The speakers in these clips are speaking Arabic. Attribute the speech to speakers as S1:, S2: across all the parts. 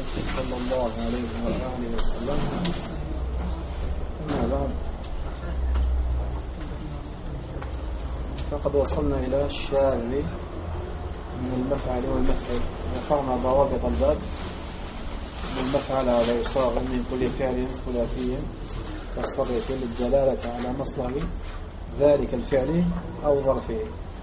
S1: صلى الله عليه وآله وسلم. أما بعد، فقد وصلنا إلى الشاذ من المفعل والمفعل. ذكرنا ضوابط الباب. المفعل هذا يصاغ من كل فعل ثلاثي كالصرف للدلالة على مصدر ذلك الفعل أو ظرفه.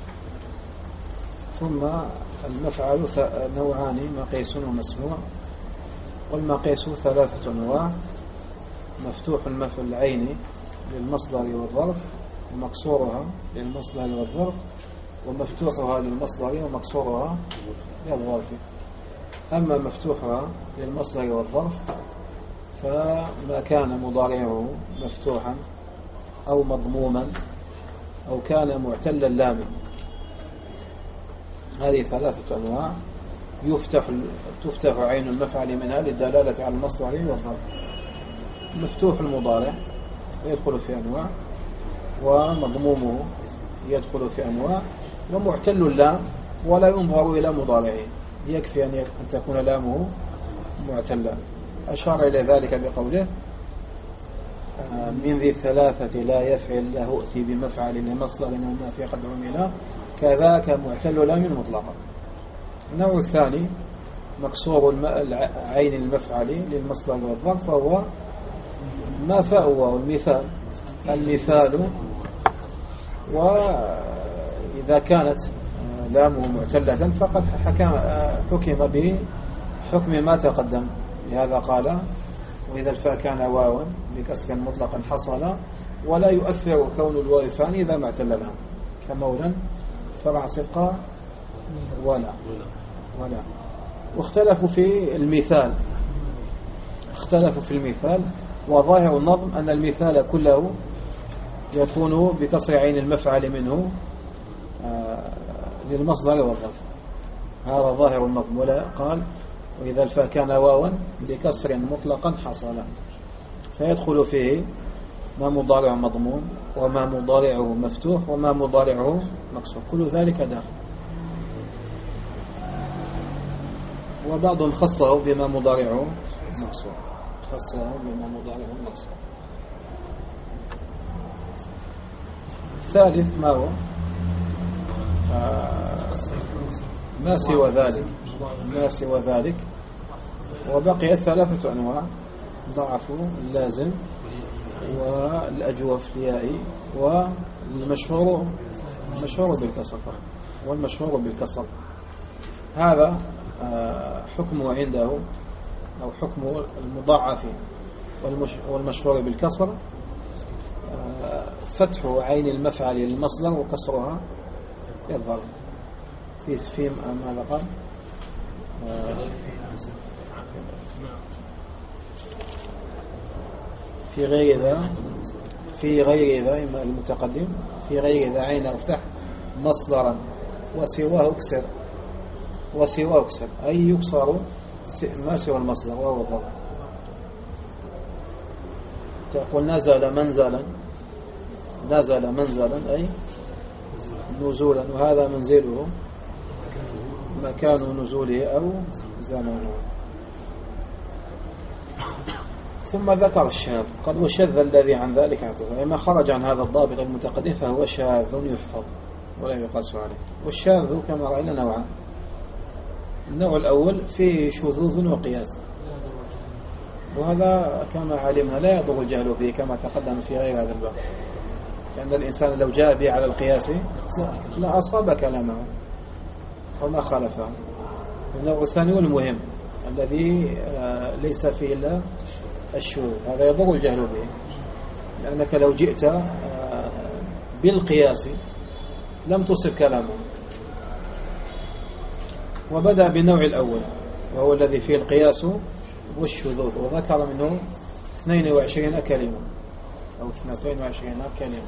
S1: ثم المفعل نوعان: مقيس ومسموع. والمقيس ثلاثة أنواع: مفتوح العين للمصدر والظرف، ومكسورها للمصدر والظرف، ومفتوحها للمصدر ومكسورها للظرف. أما مفتوحها للمصدر والظرف فما كان مضارعه مفتوحا أو مضموما أو كان معتل اللام. هذه ثلاثة أنواع تفتح عين المفعل منها للدلالة على المصدر والظرف. مفتوح المضارع يدخل في أنواع، ومضمومه يدخل في أنواع، ومعتل اللام ولا ينظر إلى مضارعه، يكفي أن تكون لامه معتلا. أشار إلى ذلك بقوله: من ذي الثلاثة لا يفعل له ائتي بمفعل لمصدر أو ما في قد عمل كذاك معتل لام مطلقا. النوع الثاني مكسور عين المفعل للمصدر والظرف، وهو ما فهو المثال. وإذا كانت لامه معتلة فقد حكم بحكم ما تقدم. لهذا قال: وإذا الفاء كان واوا بكسر مطلقا حصل ولا يؤثر كون الواو فان إذا ما اعتللها، كمولا فرع صدقا ولا. واختلفوا في المثال. وظاهر النظم أن المثال كله يكون بكسر عين المفعل منه للمصدر والظرف. هذا ظاهر النظم. ولا قال: وإذا الفاء كان واوا بكسر مطلقا حصل، فيدخل فيه ما مضارع مضموم، وما مضارعه مفتوح، وما مضارعه مكسور، كل ذلك داخل. وبعضهم خصه بما مضارعه مكسور. الثالث ما هو؟ ما سوى ذلك. وبقيت ثلاثة أنواع: ضعف اللازم، والأجوف اليائي، والمشهور بالكسر. هذا حكمه عنده، أو حكم المضاعف والمشهور بالكسر، فتح عين المفعل للمصدر وكسرها للظرف. في ماذا قال؟ في غير ذا إما المتقدم. في غير ذا عين افتح مصدرا وسواه اكسر، أي يكسر ما سوى المصدر وهو الظرف. تقول نزل منزلا أي نزولا، وهذا منزله مكان نزوله أو زمانه. ثم ذكر الشاذ. قد وشذ الذي عن ذلك اعتذر. ما خرج عن هذا الضابط المتقدم فهو شاذ يحفظ ولا يقاس عليه. والشاذ كما رأينا نوعان: النوع الأول فيه شذوذ وقياس، وهذا كما علمنا لا يضر الجهل به كما تقدم في غير هذا الباب، لأن الإنسان لو جاء به على القياس لا أصاب كلامه وما خالفه. النوع الثاني والمهم الذي ليس فيه إلا الشذوذ، هذا يضر الجهل به، لأنك لو جئت بالقياس لم تصب كلامه. وبدأ بالنوع الأول وهو الذي فيه القياس والشذوذ، وذكر منه 22 كلمة أو 22 كلمة.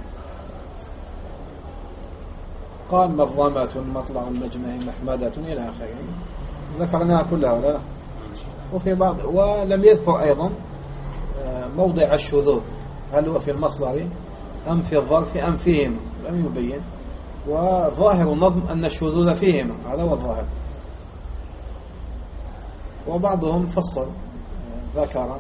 S1: قال: مظلمة، مطلع المجمع، محمدة، إلى آخره. ذكرناها كلها ولا؟ وفي بعض، ولم يذكر أيضا موضع الشذوذ، هل هو في المصدر أم في الظرف أم فيهما، لم يبين. وظاهر النظم أن الشذوذ فيهما، هذا هو الظاهر. وبعضهم فصل ذكر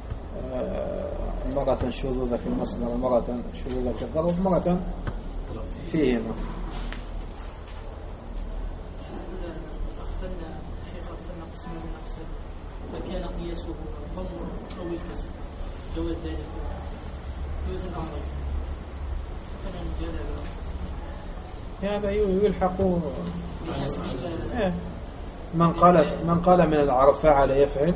S1: مرة شذوذ في المصدر ومرة شذوذ في الظرف ومرة فيهما.
S2: أغفلنا قسم من أقسام فكان قياسه الضم أو الكسر جواز ذلك جواز الأمر فلا نجال
S1: هذا يلحق من قال من العرب فعل يفعل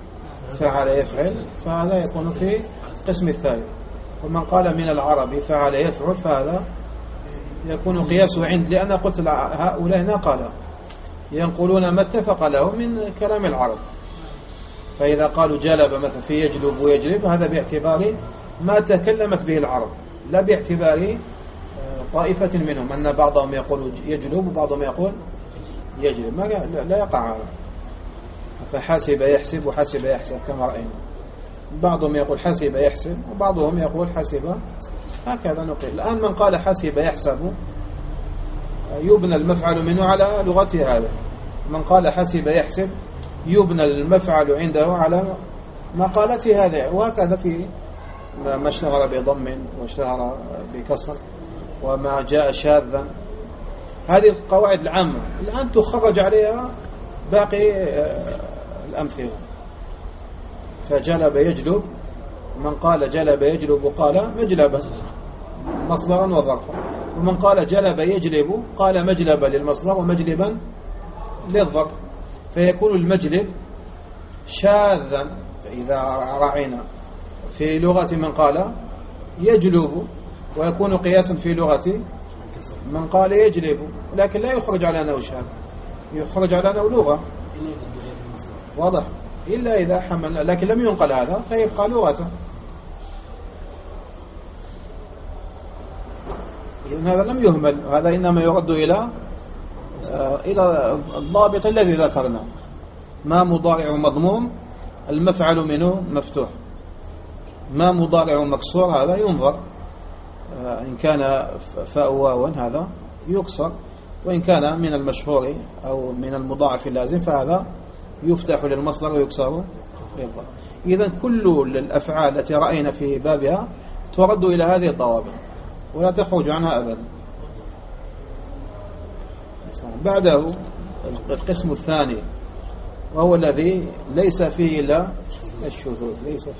S1: فهذا يكون في قسم الثالث، ومن قال من العرب فعل يفعل فهذا يكون قياسه عند، لأن قلت هؤلاء نقل ينقلون ما اتفق له من كلام العرب، فإذا قالوا جلب مثلا في يجلب ويجلب هذا باعتبار ما تكلمت به العرب، لا باعتبار طائفة منهم أن بعضهم يقول يجلب وبعضهم يقول يجلب، لا يقع هذا. فحاسب يحسب وحاسب يحسب كما رأينا، بعضهم يقول حاسب يحسب وبعضهم يقول حاسب، هكذا نقول. الآن من قال حاسب يحسب يبنى المفعل منه على لغته هذا، من قال حاسب يحسب يبنى المفعل عنده على مقالته هذا، وهكذا في ما اشتهر بضم واشتهر بكسر وما جاء شاذا. هذه القواعد العامة الآن تخرج عليها باقي الأمثلة. فجلب يجلب، من قال جلب يجلب قال مجلبا مصدرا وظرفا، ومن قال جلب يجلب قال مجلبا للمصدر ومجلبا للظرف، فيكون المجلب شاذا إذا رعينا في لغة من قال يجلب، ويكون قياسا في لغة من قال يجلب، لكن لا يخرج على أنه شاذ، يخرج على أنه لغة واضح، إلا إذا حمل، لكن لم ينقل هذا فيبقى لغة. إذن هذا لم يهمل، هذا إنما يرد إلى الضابط الذي ذكرنا، ما مضارع مضموم المفعل منه مفتوح، ما مضارع مكسور هذا ينظر، إن كان فاء واو هذا يكسر، وإن كان من المشهور أو من المضاعف اللازم فهذا يفتح للمصدر ويكسر للضرب. إذن كل الأفعال التي رأينا في بابها ترد إلى هذه الضوابط ولا تخرج عنها أبدا. بعده القسم الثاني وهو الذي ليس فيه إلا الشذوذ،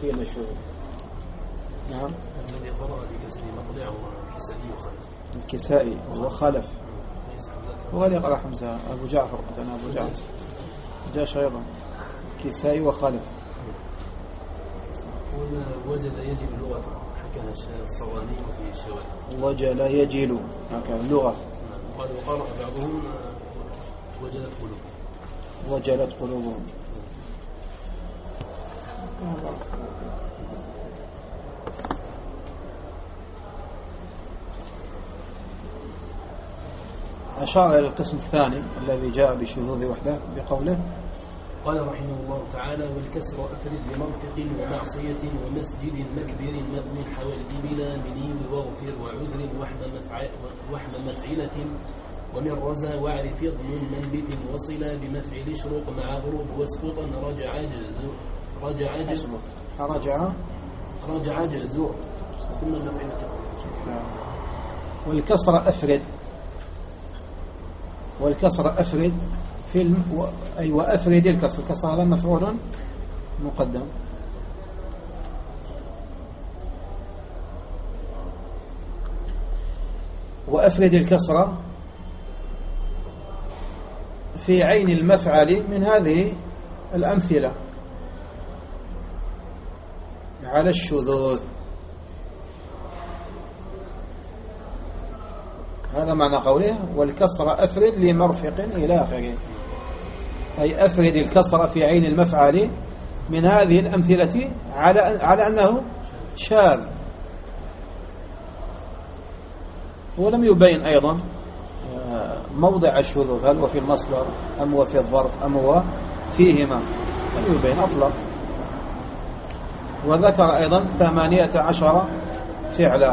S1: نعم.
S3: الذي ضرر بكسر مقطع والكسائي وخلف،
S1: الكسائي وخلف، وغير يقرأ حمزة أبو جعفر، أنا أبو جعفر جاش أيضا كسائي وخلف.
S3: وجد يجب لغة حكاها الصواني في الشواذ،
S1: وجل يجل هكذا اللغة.
S3: وقال بعضهم
S1: وجلت قلوبهم. أشار إلى القسم الثاني الذي جاء بشذوذ وحده بقوله
S3: قال رحمه الله تعالى: والكسر أفرد لمرفق ومعصية ومسجد مكبر مضن حوالي بلا مني واغفر وعذر وحم مفعلة ومن رزا واعرف ضمن منبت وصلا بمفعل شروق مع غروب واسقطا رجع جزور ثم المفعلة.
S1: والكسر أفرد في أي وأفرد الكسر هذا مفعول مقدم. وأفرد الكسر في عين المفعل من هذه الأمثلة على الشذوذ. هذا معنى قوله والكسر أفرد لمرفق إلى آخره، أي أفرد الكسر في عين المفعل من هذه الأمثلة على أنه شاذ. ولم يبين أيضا موضع الشذوذ، هل هو في المصدر أم هو في الظرف أم هو فيهما، لم يبين أطلق. وذكر أيضا 18 فعلا.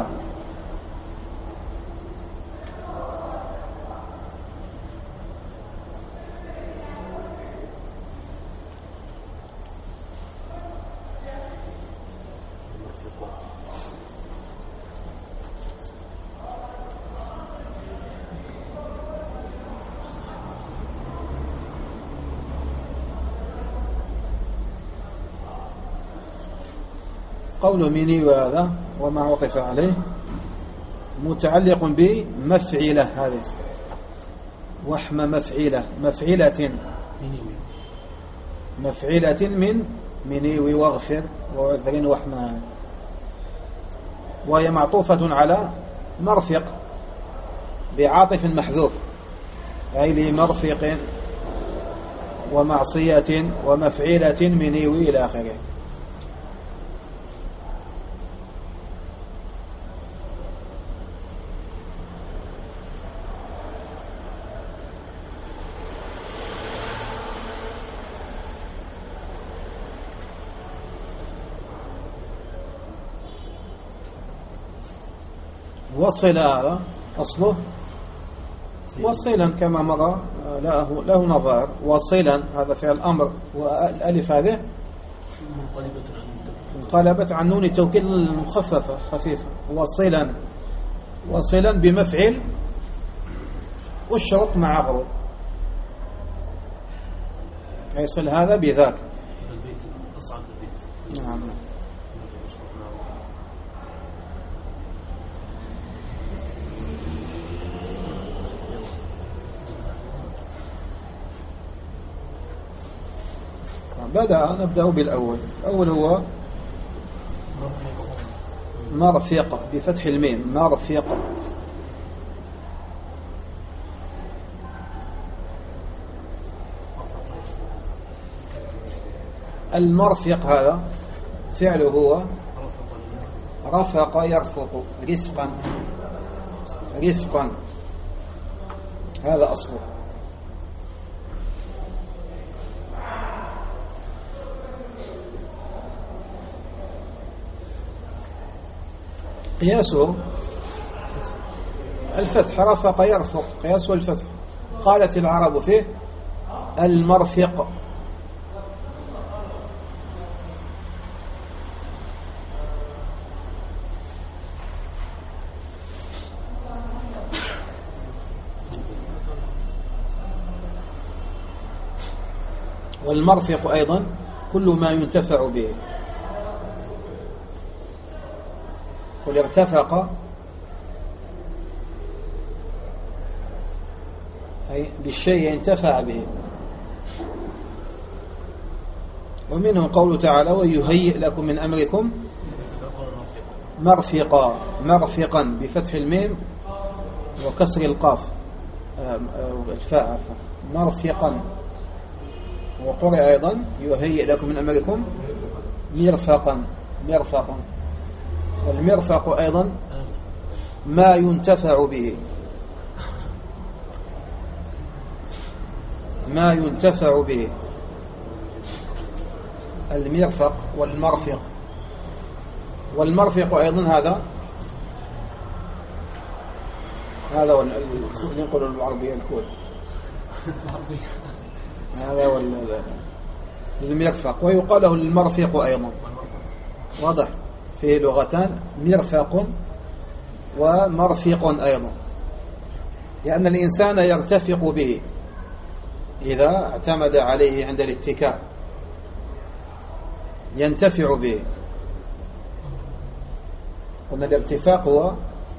S1: قوله مني وهذا وما عطف عليه متعلق بمفعلة، هذه وحم مفعلة، مفعلة من مني واغفر وعذر وحمها، وهي معطوفة على مرفق بعاطف محذوف، أي لمرفق ومعصية ومفعلة منيوي إلى آخره. وصل هذا أصله وصلا كما مر له نظائر. وصلا هذا فعل الأمر، والألف هذه انقلبت عن نون التوكيد المخففة خفيفة. وصلا بمفعل والشرط مع غروب، يصل هذا بذاك. نعم. نبدأ بالأول. الأول هو مرفق بفتح الميم، مرفق. المرفق هذا فعله هو رفق يرفق، رفقا، هذا أصله. قياسه الفتح، رفق يرفق، قياسه الفتح. قالت العرب فيه المرفق. والمرفق أيضا كل ما ينتفع به. قل ارتفق أي بالشيء ينتفع به. ومنه قوله تعالى ويهيئ لكم من أمركم مرفقا بفتح الميم وكسر القاف الفاء، مرفقا. وقرئ أيضا يهيئ لكم من أمركم مرفقا. والمرفق أيضا ما ينتفع به، المرفق والمرفق. والمرفق أيضا هذا نقول بالعربية الكول، هذا المرفق. ويقال له المرفق أيضا، واضح، فيه لغتان، مرفق ومرفق أيضا، لأن الإنسان يرتفق به إذا اعتمد عليه عند الاتكاء، ينتفع به. قلنا الارتفاق هو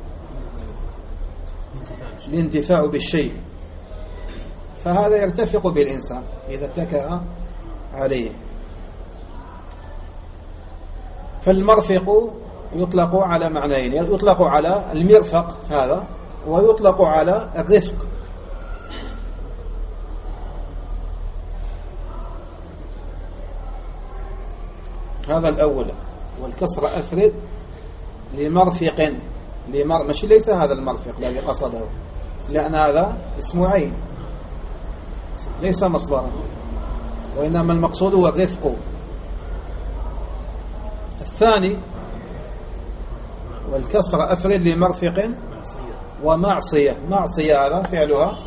S1: الانتفاع بالشيء، فهذا يرتفق بالإنسان إذا اتكأ عليه. فالمرفق يطلق على معنيين، يطلق على المرفق هذا ويطلق على الرفق. هذا الأول. والكسر أفرد لمرفق، مش ليس هذا المرفق الذي قصده، لأن هذا اسم عين ليس مصدرا، وإنما المقصود هو الرفق. الثاني والكسر أفرد لمرفق ومعصية. معصية هذا فعلها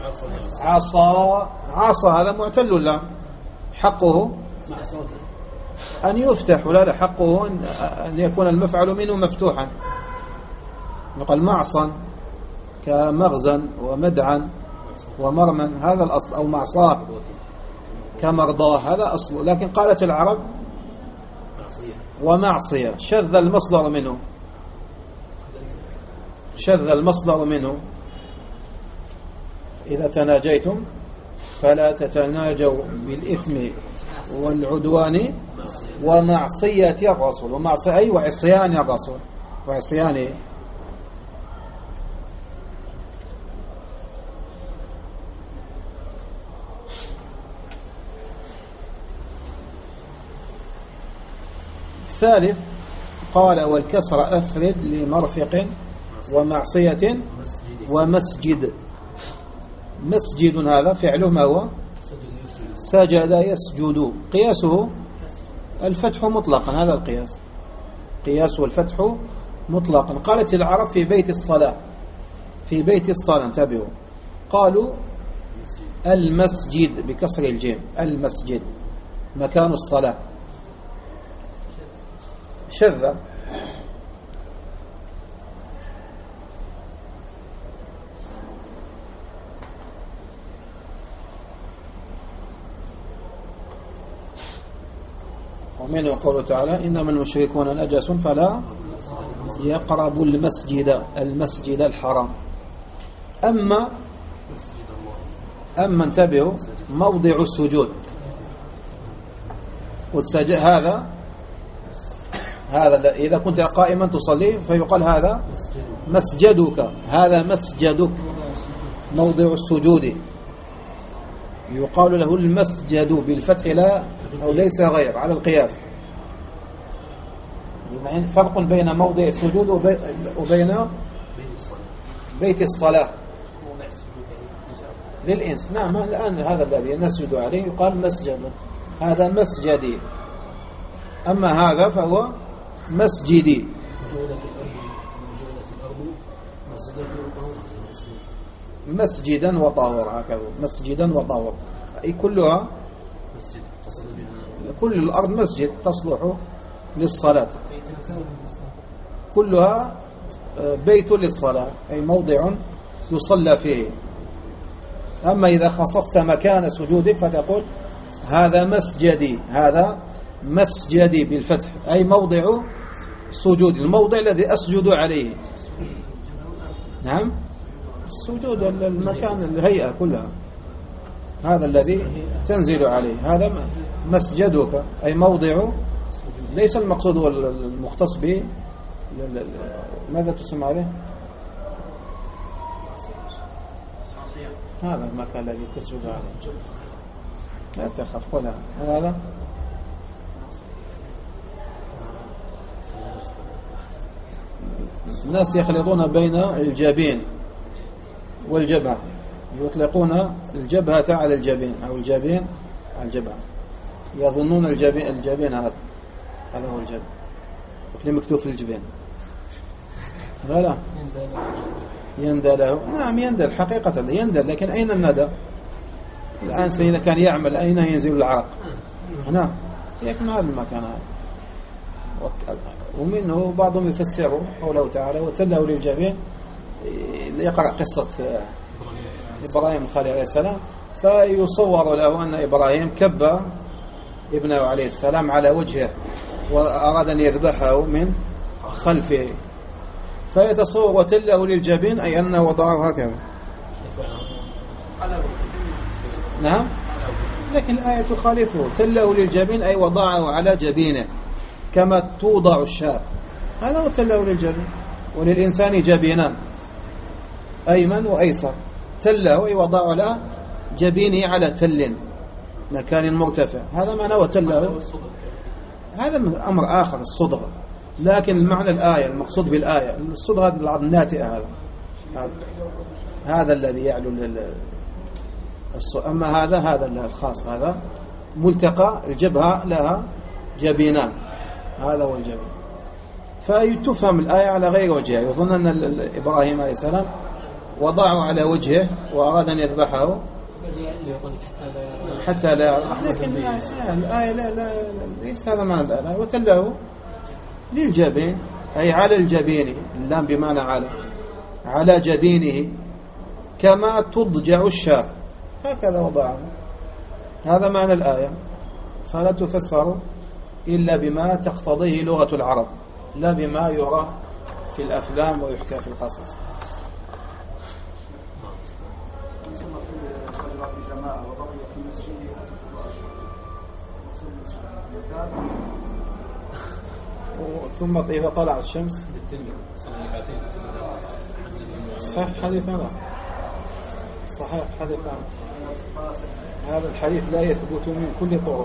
S1: عصى، هذا معتل اللام، حقه أن يفتح، ولا حقه أن يكون المفعل منه مفتوحا. يقال معصا كمغزا ومدعا ومرما، هذا الأصل، أو معصاه كمرضاه، هذا أصله. لكن قالت العرب ومعصية. شذ المصدر منه، شذ المصدر منه. إذا تناجيتم فلا تتناجوا بالإثم والعدوان ومعصية الرسول. ومعصية أي وعصيان الرسول، وعصيانه. الثالث قال والكسر أفرد لمرفق ومعصية ومسجد. مسجد هذا فعله ما هو؟ سجد يسجد. قياسه الفتح مطلقا، هذا القياس، قياس والفتح مطلقا. قالت العرب في بيت الصلاة، في بيت الصلاة، انتبهوا، قالوا المسجد بكسر الجيم، المسجد مكان الصلاة. شذ. ومنه قوله تعالى إنما المشركون نجس فلا يقربوا المسجد، المسجد الحرام. أما انتبهوا موضع السجود، هذا إذا كنت قائما تصلي فيقال هذا مسجدك، هذا مسجدك، موضع السجود يقال له المسجد بالفتح لا أو ليس غير على القياس. يعني فرق بين موضع السجود وبين بيت الصلاة للإنس. نعم الآن هذا الذي نسجد عليه يقال مسجد، هذا مسجدي. أما هذا فهو مسجدي. مسجدا وطهور، هكذا مسجدا وطهور، أي كلها مسجد، كل الأرض مسجد تصلح للصلاة، كلها بيت للصلاة، أي موضع يصلى فيه. أما إذا خصصت مكان سجودك فتقول هذا مسجدي، هذا مسجدي بالفتح، أي موضع سجود، الموضع الذي أسجد عليه. نعم السجود المكان، الهيئة كلها، هذا الذي تنزل عليه، هذا مسجدك، أي موضع. ليس المقصود المختص به ماذا تسمى عليه؟ هذا المكان الذي تسجد عليه، لا تخف قلها. هذا الناس يخلطون بين الجبين والجبهة، يطلقون الجبهة على الجبين أو الجبين على الجبهة، يظنون الجبين هذا هو الجبين، اللي مكتوب في الجبين. لا يندى له. نعم يندى حقيقة، يندى، لكن أين الندى الآن؟ إذا كان يعمل أين ينزل العرق؟ هنا يكون هذا المكان هذا. ومنه بعضهم يفسره قوله تعالى وتله للجبين، يقرأ قصة إبراهيم الخليل عليه السلام، فيصور له أن إبراهيم كب ابنه عليه السلام على وجهه وأراد أن يذبحه من خلفه، فيتصور وتله للجبين أي أنه وضعه هكذا. نعم لكن الآية تخالفه، تله للجبين أي وضعه على جبينه كما توضع الشاة، هذا هو تله للجبين. وللإنسان جبينان، أيمن وأيسر، تله أي وضعه على جبينه على تل مكان مرتفع، هذا معنى وتله. هذا أمر آخر الصدغ، لكن المعنى الآية المقصود بالآية الصدغ الناتئة، هذا الذي يعلو أما هذا الخاص، هذا ملتقى الجبهة لها جبينان، هذا هو الجبين. فتفهم الآية على غير وجهها، يظن أن إبراهيم عليه السلام وضعه على وجهه وأراد أن يذبحه حتى لا يعرف، لكن الآية لا ليس هذا معنى الآية. وتله للجبين أي على الجبين، اللام بمعنى على جبينه كما تضجع الشاة، هكذا وضعه، هذا معنى الآية. فلا تفسر إلا بما تقتضيه لغة العرب لا بما يرى في الأفلام ويحكى في القصص. ثم إذا طلعت الشمس صحيح حديث هذا صحيح حديث هذا الحديث لا يثبت من كل طرق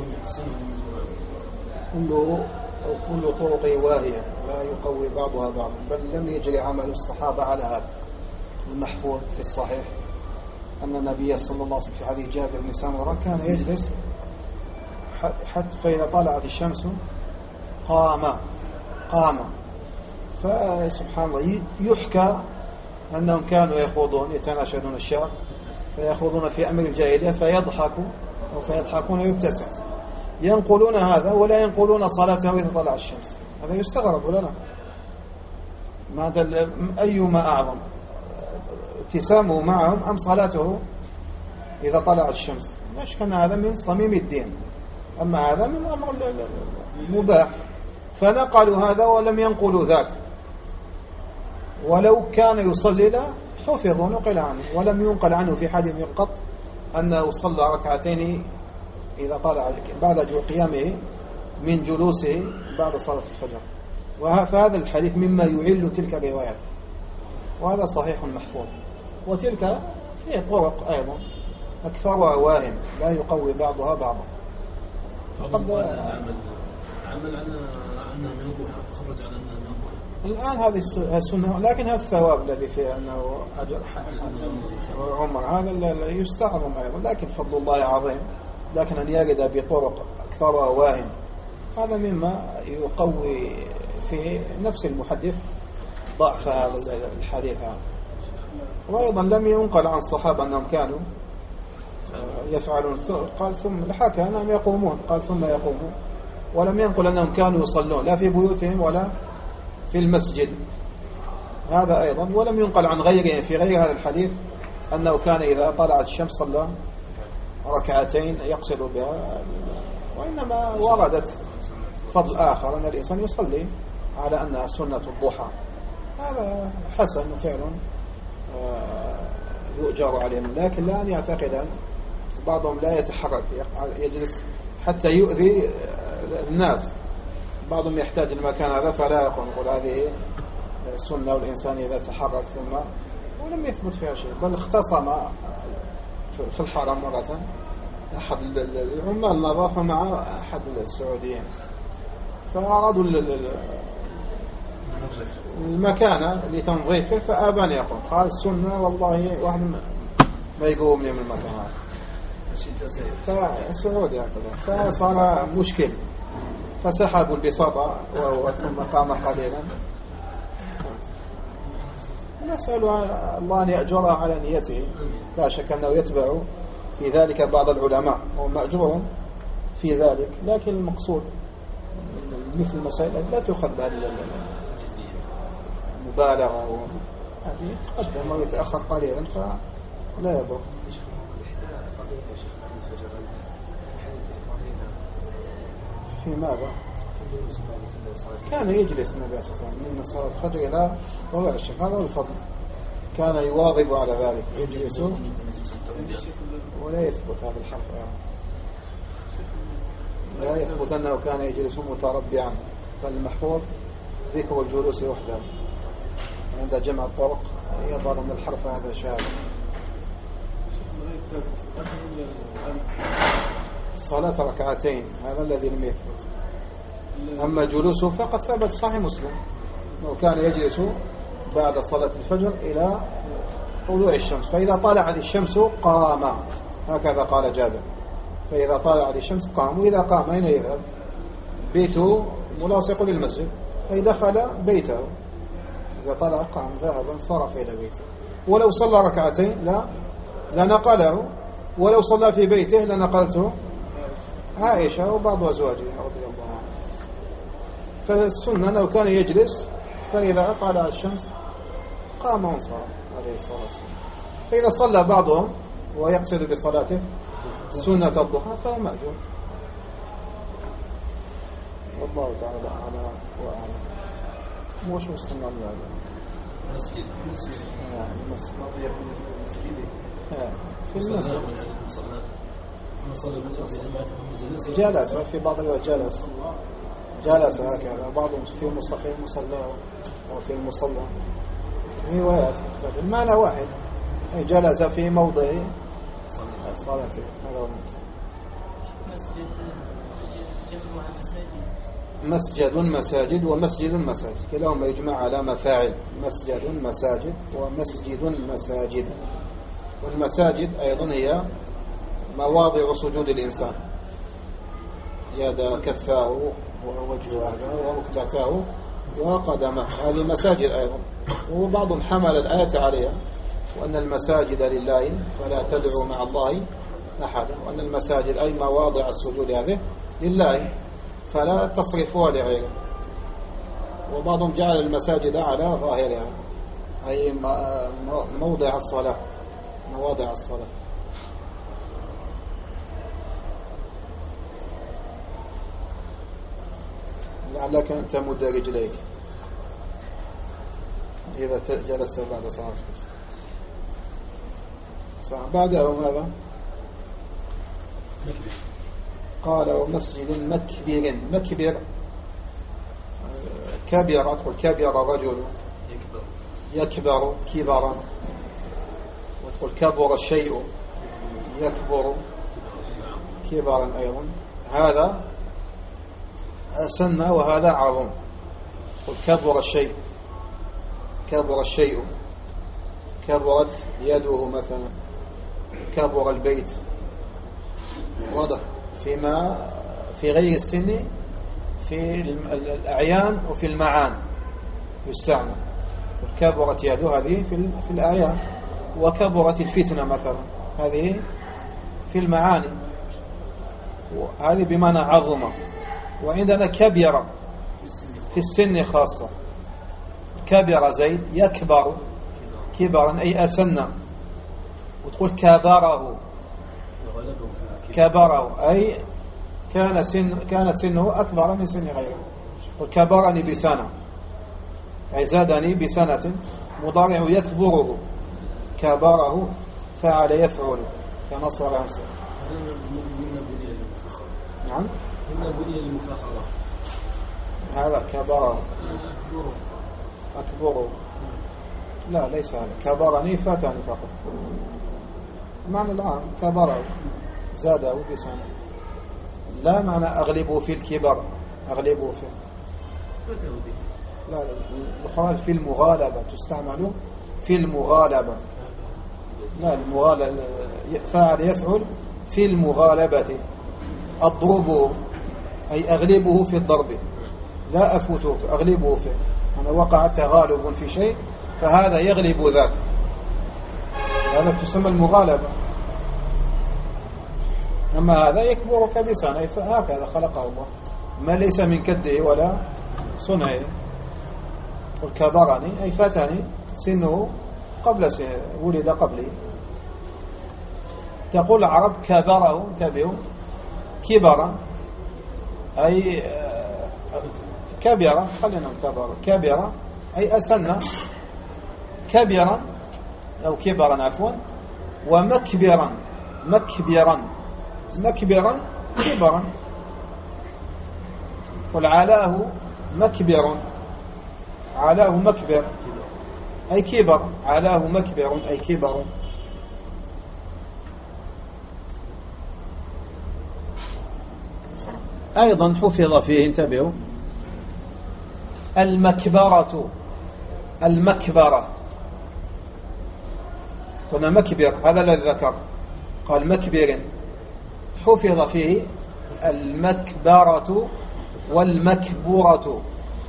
S1: كل طرقه واهية لا يقوي بعضها بعضا بل لم يجري عمل الصحابة على هذا. المحفوظ في الصحيح أن النبي صلى الله عليه وسلم في حديث جابر بن سمرة كان يجلس حتى فإذا طلعت الشمس قام فسبحان الله يحكى أنهم كانوا يخوضون يتناشدون الشعر فيخوضون في أمر الجاهلية فيضحكون ويبتسم. ينقلون هذا ولا ينقلون صلاته إذا طلع الشمس. هذا يستغرب ولا لا؟ أيما أعظم ابتسامه معهم أم صلاته إذا طلعت الشمس؟ لا شك أن هذا من صميم الدين أما هذا من أمر مباح فنقلوا هذا ولم ينقلوا ذاك. ولو كان يصلي له حفظ ونقل عنه ولم ينقل عنه في حديث قط أنه صلى ركعتين إذا طلع بعد قيامه من جلوسه بعد صلاة الفجر. فهذا الحديث مما يعل تلك الروايات وهذا صحيح محفوظ. وتلك فيه طرق أيضا أكثرها واهم لا يقوي بعضها بعضا.
S3: قد عمل عنها من الضحى خرج على أنها من الضحى
S1: الآن هذه السنة لكن هذا الثواب الذي فيه أنه أجر عمر هذا لا يستعظم أيضا لكن فضل الله عظيم. لكن أن يجد بطرق أكثرها واهم هذا مما يقوي في نفس المحدث ضعف هذا الحديث هذا. وأيضا لم ينقل عن الصحابة أنهم كانوا يفعلون قال ثم الحكى أنهم يقومون قال ثم يقومون ولم ينقل أنهم كانوا يصلون لا في بيوتهم ولا في المسجد هذا أيضا. ولم ينقل عن غيره في غير هذا الحديث أنه كان إذا طلعت الشمس صلى ركعتين يقصد بها. وإنما وردت فضل آخر أن الإنسان يصلي على أنها سنة الضحى هذا حسن فعل يؤجر عليه. لكن لا أن يعتقد أن بعضهم لا يتحرك يجلس حتى يؤذي الناس. بعضهم يحتاج المكان هذا فلا يقول هذه سنة والإنسان إذا تحرك ثم ولم يثبت فيها شيء. بل اختصم في الحرم مرة أحد العمال النظافة مع أحد السعوديين فأرادوا المكان لتنظيفه فأبى أن يقوم قال السنة والله واحد ما يقومني من المكان هذا فالسعودي هكذا فصار مشكل فسحبوا البساطة ثم قام قليلا. نسأل الله أن يأجرها على نيته لا شك أنه يتبع في ذلك بعض العلماء وهم مأجورهم في ذلك. لكن المقصود مثل المسائل لا تؤخذ بهذه المبالغة هذه يتقدم ويتأخر قليلا فلا يضر. في ماذا؟ كان يجلس النبي صلى الله عليه وسلم من صلاة الفجر إلى طلوع الشمس هذا هو الفضل. كان يواظب على ذلك يجلس ولا يثبت هذا الحرف لا يثبت أنه كان يجلس متربعا فالمحفوظ ذكر الجلوس وحده عند جمع الطرق يظهر من الحرف هذا شاذ. صلاة ركعتين هذا الذي لم يثبت. أما جلوسه فقد ثبت صحيح مسلم وكان يجلس بعد صلاة الفجر إلى طلوع الشمس فإذا طلعت الشمس قام هكذا قال جابر فإذا طلعت الشمس قام. وإذا قام أين يذهب؟ بيته ملاصق للمسجد فدخل بيته إذا طلع قام ذهب انصرف إلى بيته. ولو صلى ركعتين لنقله ولو صلى في بيته لنقلته عائشة وبعض أزواجه رضي الله عنها. فالسنة أنه كان يجلس فإذا طلع الشمس قام وانصرف عليه الصلاة والسلام. فإذا صلى بعضهم ويقصد بصلاته سنة الضحى فهو مأجور. والله تعالى أعلى وأعلم. وش وصلنا له؟
S3: مسجد
S1: مسجد في
S3: مسجد
S1: المسجد جلس في بعض الوقت جلس هكذا، بعضهم في المصلى أو في المصلى، روايات المعنى واحد، جلس في موضع صلاته. هذا هو
S2: مسجد جمعها
S1: مسجد
S2: مساجد.
S1: مساجد ومسجد مساجد، كلاهما يجمع على مفاعل، مسجد مساجد ومسجد مساجد. والمساجد أيضا هي مواضع سجود الإنسان، يد كفاه ووجهه هذا وركبتاه وقدمه، هذه مساجد أيضا. وبعضهم حمل الآية عليها، وأن المساجد لله فلا تدعوا مع الله أحدا، وأن المساجد أي مواضع السجود هذه لله فلا تصرفوها لغيره. وبعضهم جعل المساجد على ظاهرها أي موضع الصلاة، مواضع الصلاة. لعلك أن تمد رجليك إذا جلست بعد صلاة الفجر. بعده ماذا؟ قال ومسجد مكبر. مكبر كبر، تقول كبر رجل يكبر كبرا، وتقول كبر الشيء يكبر كبرا أيضا. هذا سنة وهذا عظم. تقول كبر الشيء، كبر الشيء، كبرت يده مثلا، كبر البيت. واضح فيما في غير السن، في الأعيان وفي المعان يستعمل. كبرت يده هذه في الأعيان، وكبرت الفتنة مثلا هذه في المعاني، هذه بمعنى عظمة. وعندنا كبر في السن خاصة، كبر زيد يكبر كبرا أي أسن. وتقول كبره، كبره أي كانت سنه أكبر من سن غيره. وكبرني بسنة أي زادني بسنة. مضارع يكبره، كبره فعل يفعل كنصر ينصر. نعم
S3: هنا بني المفاخرة.
S1: هذا كبره أكبره، لا ليس هذا. كبرني فاتني فقط، معنى الآن كبره زاده بسنة، لا معنى أغلبه في الكبر، أغلبه في لا الأخرى في المغالبة تستعمل في المغالبة. لا المغالبة فاعل يفعل في المغالبة. أضربه أي أغلبه في الضرب، لا أفوته أغلبه فيه. أنا وقع تغالب في شيء فهذا يغلب ذاك، هذا تسمى المغالبة. أما هذا يكبرك بسنة فهكذا خلقه الله، ما ليس من كده ولا صنعه. والكبرني أي فاتني سنه قبل سنة، ولد قبلي. تقول العرب كبره، انتبهوا، كبرا أي كبرا، خلينا كبرا، كبرا أي أسن، كبرا أو كبرا عفوا. ومكبرا، مكبرا، مكبرا كبرا. والعلاه مكبر، علاه مكبر أي كبر، علاه مكبر أي كبر. أيضا حفظ فيه، انتبهوا، المكبرة، المكبرة. هنا مكبر هذا الذي ذكر، قال مكبر. حفظ فيه المكبرة والمكبورة.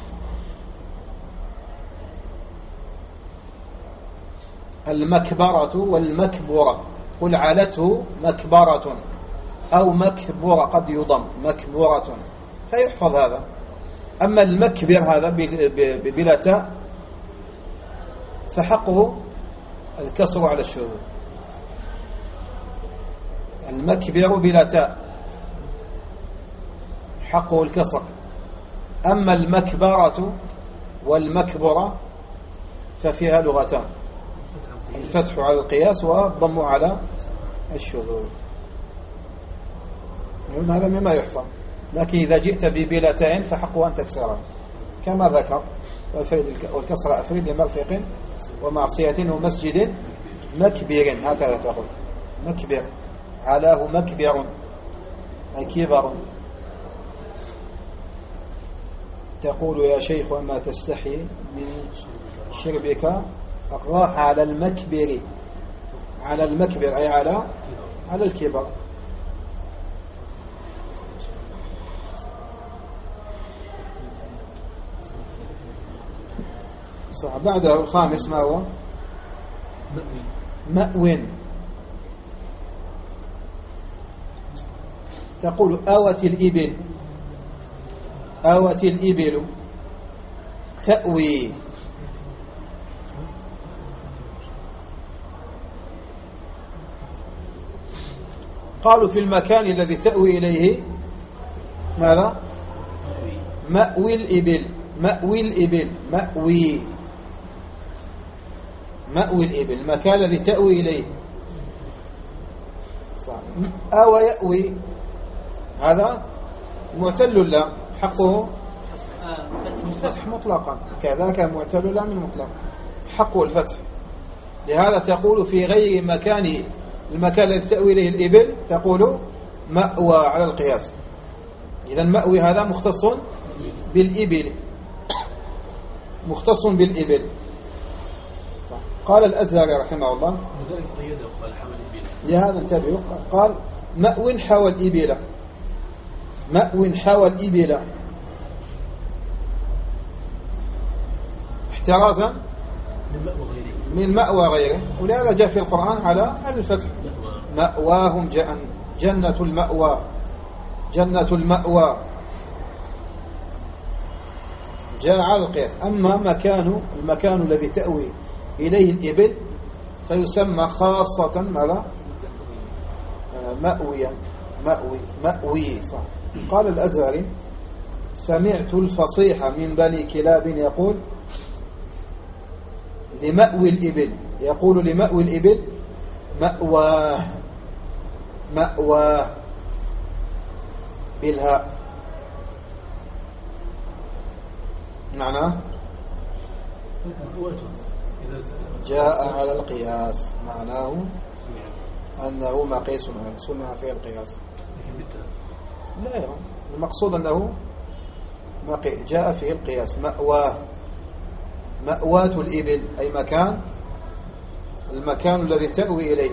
S1: المكبرة والمكبورة، قل علته مكبرة أو مكبورة، قد يضم مكبورة فيحفظ هذا. أما المكبر هذا بلا تاء فحقه الكسر على الشذوذ. المكبر بلا تاء حقه الكسر أما المكبرة والمكبرة ففيها لغتان، الفتح على القياس والضم على الشذوذ. هذا مما يحفظ، لكن إذا جئت ببلتين فحق أن تكسرها كما ذكر، والكسر أفرد لمرفق ومعصية ومسجد مكبر، هكذا تقول مكبر، علاه مكبر أي كبر. تقول يا شيخ وما تستحي من شربك الراح على المكبر، على المكبر أي على الكبر. صح. بعده الخامس ما هو؟ مأو. تقول آوت الإبل، آوت الإبل تأوي. قالوا في المكان الذي تأوي إليه ماذا؟ مأوي الإبل، مأوي الإبل، مأوي، مأوي الإبل، المكان الذي تأوي إليه. صح. أوى يأوي هذا معتل لا حقه فتح مطلقا، كذاك معتل لا من مطلق حقه الفتح. لهذا تقول في غير مكان المكان الذي تأوي إليه الإبل تقول مأوى على القياس. إذا مأوي هذا مختص بالإبل، مختص بالإبل. قال الأزهري رحمه الله لهذا انتبهوا، قال مأو حوى الإبل، مأو حوى الإبل احترازا من مأوى غيره، ولهذا جاء في القرآن على الفتح مأواهم جنة المأوى، جنة المأوى جاء على القياس. أما المكان الذي تأوي إليه الإبل فيسمى خاصة ماذا؟ مأويا، مأوي. صح. قال الأزهري سمعت الفصيح من بني كلاب يقول لمأوي الإبل، يقول لمأوي الإبل مأواه، مأواه بالهاء، معناه جاء على القياس، معناه أنه مقيس سمع في القياس. لا يا المقصود أنه جاء فيه القياس. مأواه، مأواة الإبل أي المكان الذي تأوي إليه.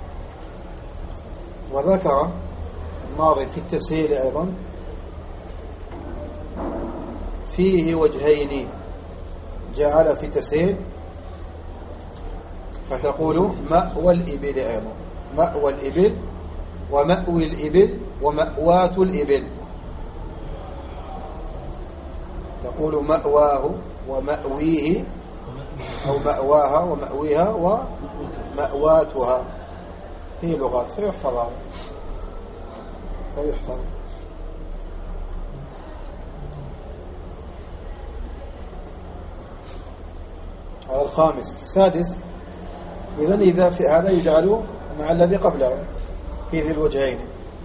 S1: وذكر الناظم في التسهيل أيضا فيه وجهين، جعل في تسهيل فتقول مأوى الإبل أيضا، مأوى الإبل ومأوي الإبل ومأواة الإبل، تقول مأواه ومأويه أو مأواها ومأويها ومأواتها في لغات، فيحفظ هذا، فيحفظ. هذا الخامس. السادس إذا في هذا يجعل مع الذي قبله في ذي الوجهين،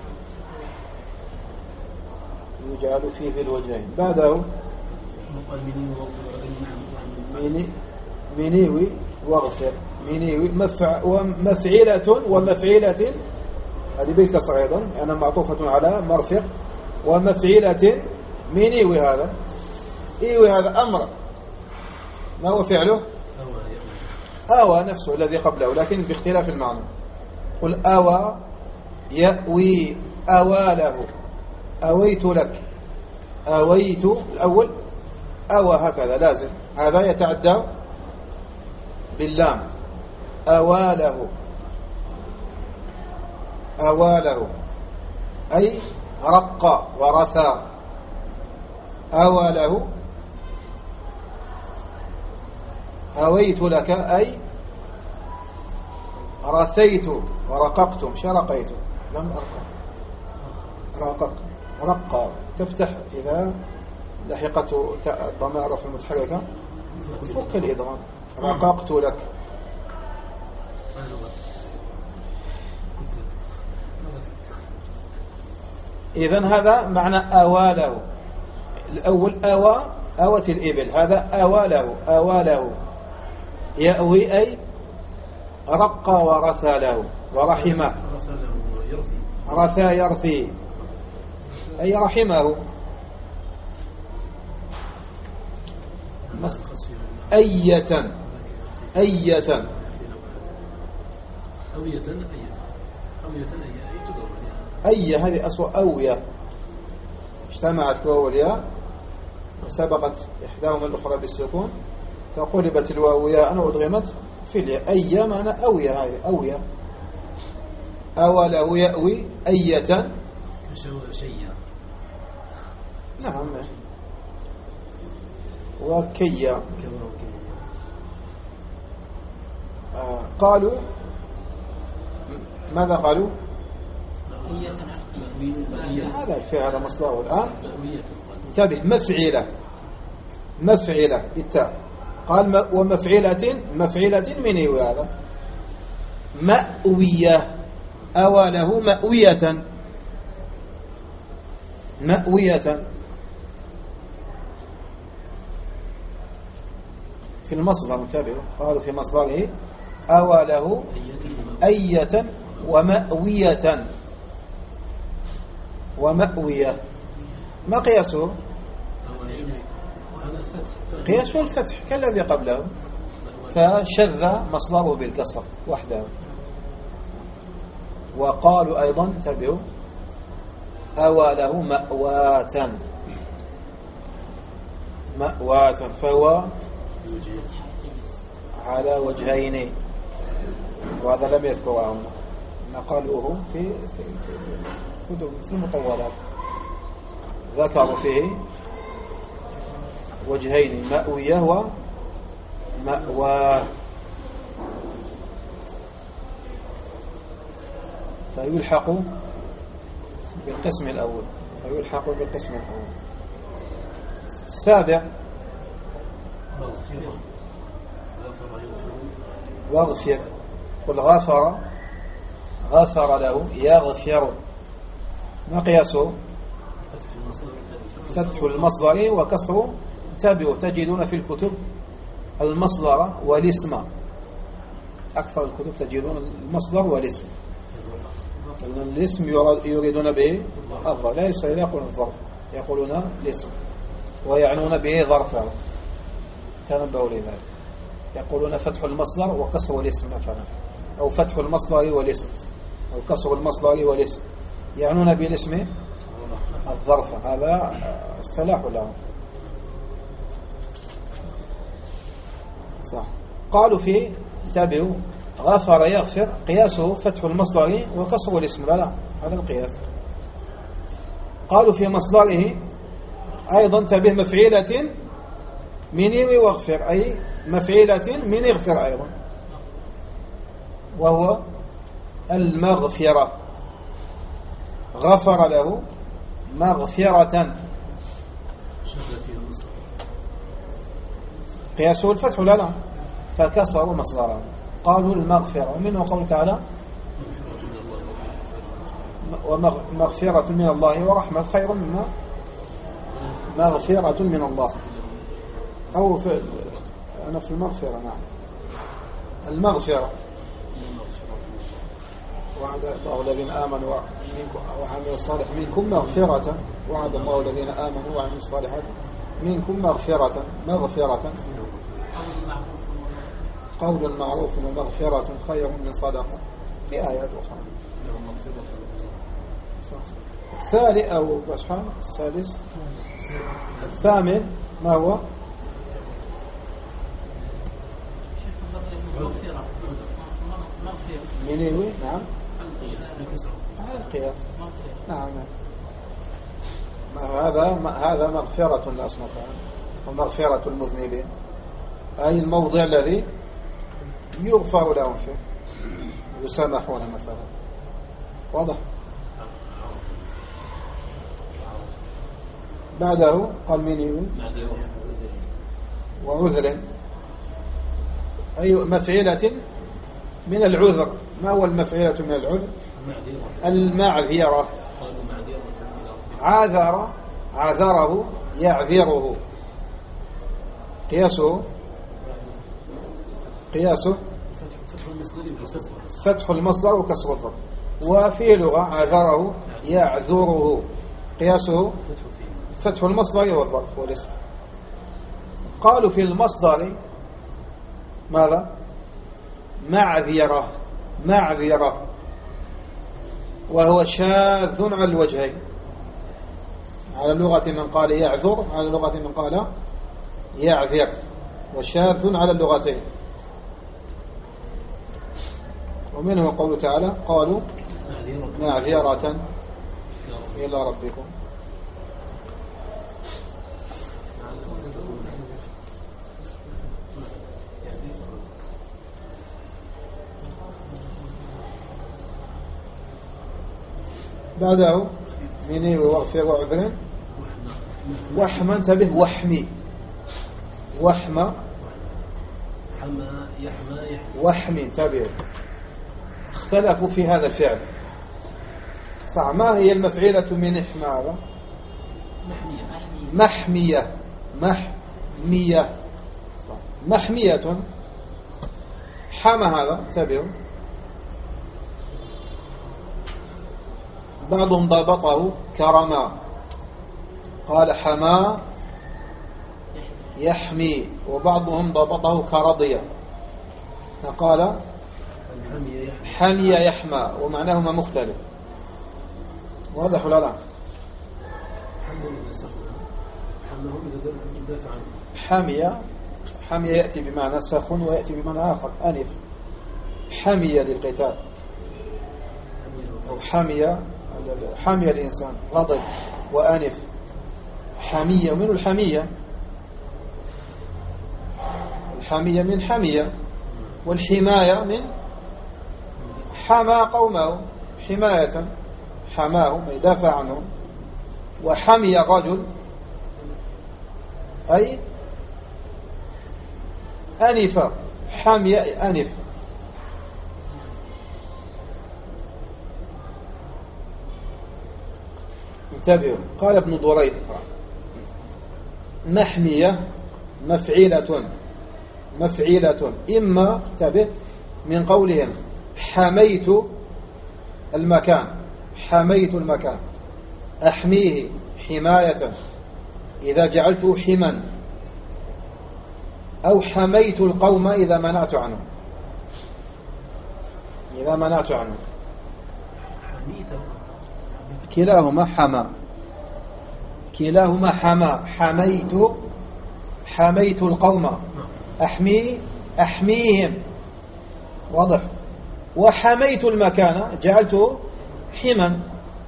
S1: يجعل في ذي الوجهين. بعده منيوي واغفر، منيوي ومفعلة ومفعلة، هذه بالكسر أيضا أنا معطوفة على مرفق، ومفعلة منيوي. هذا إيوي هذا أمر، ما هو فعله؟ آوى نفسه الذي قبله لكن باختلاف المعنى. قل آوى يأوي، آوى له، أويت لك، أويت الأول، أوى هكذا لازم، هذا يتعدى باللام. أوى له، أوى له أي رق ورثى، أوى له. أويت لك أي رثيت ورققت، مش رقيت، لم أرقق، رقق، رقى تفتح إذا لحقته الضمائر في المتحركة فك الإدغام. رققت لك. إذن هذا معنى أواله. الأول أوت الإبل، هذا أواله يأوي أي رق ورثى له ورحمه. رثى يرثي أي رحمه. أية أي هذه أسوأ أوية اجتمعت الواو والياء وسبقت إحداهما الأخرى بالسكون فقلبت الواو ياء وأدغمت في الياء. أي معنى أوية، هذه أوية. أوله يأوي أية
S3: شيء.
S1: نعم. وكيا قالوا ماذا قالوا؟ هذا الفعل هذا مصدره الآن. انتبه، مفعلة بالتاء. قال ومفعلة من يوي هذا مأوية. أوله مأوية في المصدر. انتبهوا، قالوا في مصدره أوله أية ومأوية. ما قياسه؟ قياسه الفتح كالذي قبله، فشذ مصدره بالكسر وحده. وقالوا أيضا انتبهوا أوله مأواة فهو على وجهين، وهذا لم يذكره هنا، نقلوه في المطولات ذكروا فيه وجهين مأوية ومأوى. فيلحق بالقسم الأول. السابع واغفر. قل غفر له يغفر. ما قياسه؟ فتح المصدر وكسر. تابعوا تجدون في الكتب المصدر والاسم. أكثر الكتب تجدون المصدر والاسم. الاسم يريدون به الظرف، لا يقولون الظرف، يقولون الاسم ويعنون به ظرفه. تنبهوا لذلك. يقولون فتح المصدر وكسر الاسم مثلا، أو فتح المصدر والاسم، أو كسر المصدر والاسم، يعنون بالاسم الظرف. هذا الصلاح لهم. صح. قالوا في تابعوا غفر يغفر قياسه فتح المصدر وكسر الاسم. لا هذا القياس. قالوا في مصدره أيضا تبه مفعيلة من يوي واغفر، أي مفعيلة من اغفر أيضا، وهو المغفرة. غفر له مغفرة قياسه الفتح. لا فكسروا مصدره قالوا المغفرة. ومنه قول تعالى ومغفرة من الله ورحمة خير مما مغفرة من الله. أو أنا في المغفرة. نعم المغفرة. وعد الله الذين آمنوا وعملوا الصالحات منكم مغفرة. وعد الله الذين آمنوا وعملوا الصالحات منكم مغفرة. قول معروف ومغفرة خير من صدقة في آيات أخرى. الثالث أو سبحان السادس. الثامن ما هو؟ منيوي. نعم على القياس. نعم هذا مغفرة لا اسم فاعل، ومغفرة المذنبين أي الموضع الذي يغفر لهم فيه يسامحون مثلا. واضح؟ بعده قال من يقول وعذر، أي مفعلة من العذر. ما هو المفعلة من العذر؟ المعذرة. عذره يعذره، قياسه فتح المصدر وكسر الضم. وفي لغة عذره يعذره، قياسه فتح المصدر والظرف والاسم. قالوا في المصدر ماذا؟ معذرة، وهو شاذ على الوجهين، على لغة من قال يعذر، على لغة من قال يعذر، وشاذ على اللغتين. ومنه قوله تعالى قالوا معذرة إلى ربكم. بعده مني وغفر وعذر وحما، انتبه، وحمى وحمي، انتبه. اختلفوا في هذا الفعل صح. ما هي المفعلة من احمى؟ هذا محمية صح. محمية حمى، هذا انتبهوا. بعضهم ضبطه كرما، قال حما يحمي، وبعضهم ضبطه كرضية فقال حمي يحمى، ومعناهما مختلف. واضح ولا لا؟ حمي يأتي بمعنى سخن، ويأتي بمعنى آخر أنف. حمي للقتال، أو حمي الإنسان غضب، وأنف. حمية من الحمية من حمية، والحماية من حمى قومه حماية، حماه يدافع عنه. وحمي الرجل أي أنف، حمي أنف. انتبهوا. قال ابن ضريب محمية مفعيلة إما انتبه من قولهم حميت المكان أحميه حماية إذا جعلته حما، أو حميت القوم إذا منعت عنه كلاهما حمى. حميت القوم، أحميهم، واضح. وحميت المكان جعلته حما،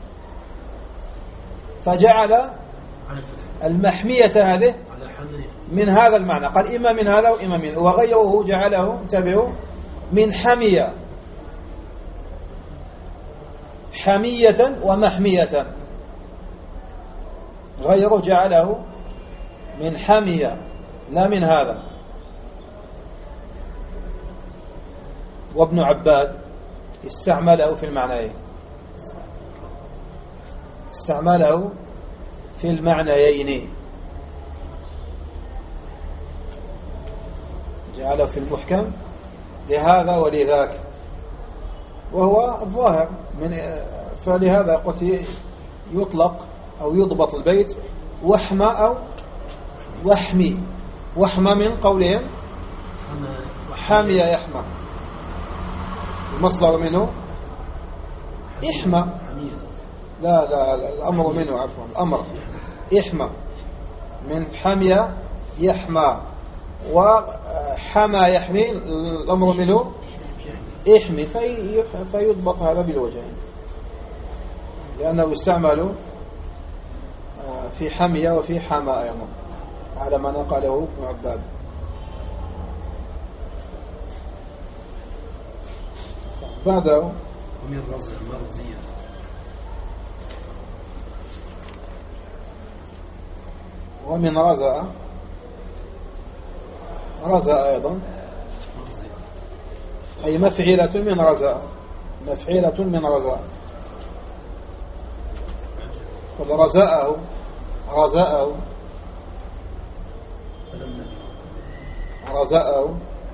S1: فجعل المحمية هذه من هذا المعنى. قال إما من هذا وإما من، وغيره جعله انتبهوا من حمية ومحمية، غيره جعله من حمية لا من هذا. وابن عباد استعمله في المعنيين، جعله في المحكم لهذا ولذاك، وهو الظاهر من. فلهذا قلت يطلق أو يضبط البيت وحمى أو وحمي. وحمى من قولهم حمي يحمى، المصدر منه إحمى. لا الأمر منه، عفوا، الأمر إحمى من حمي يحمى، وحمى يحمي الأمر منه إحمي، فيضبط هذا بالوجهين، لأنه يستعمل في حمية وفي حمى أيضا على ما نقله ابن عباد. بعده
S3: ومن مرزية
S1: ومن رزأ، رزأ أيضا أي مفعلة من رزأ، مفعلة من رزأ. قل رزأه، رزأه، رزأه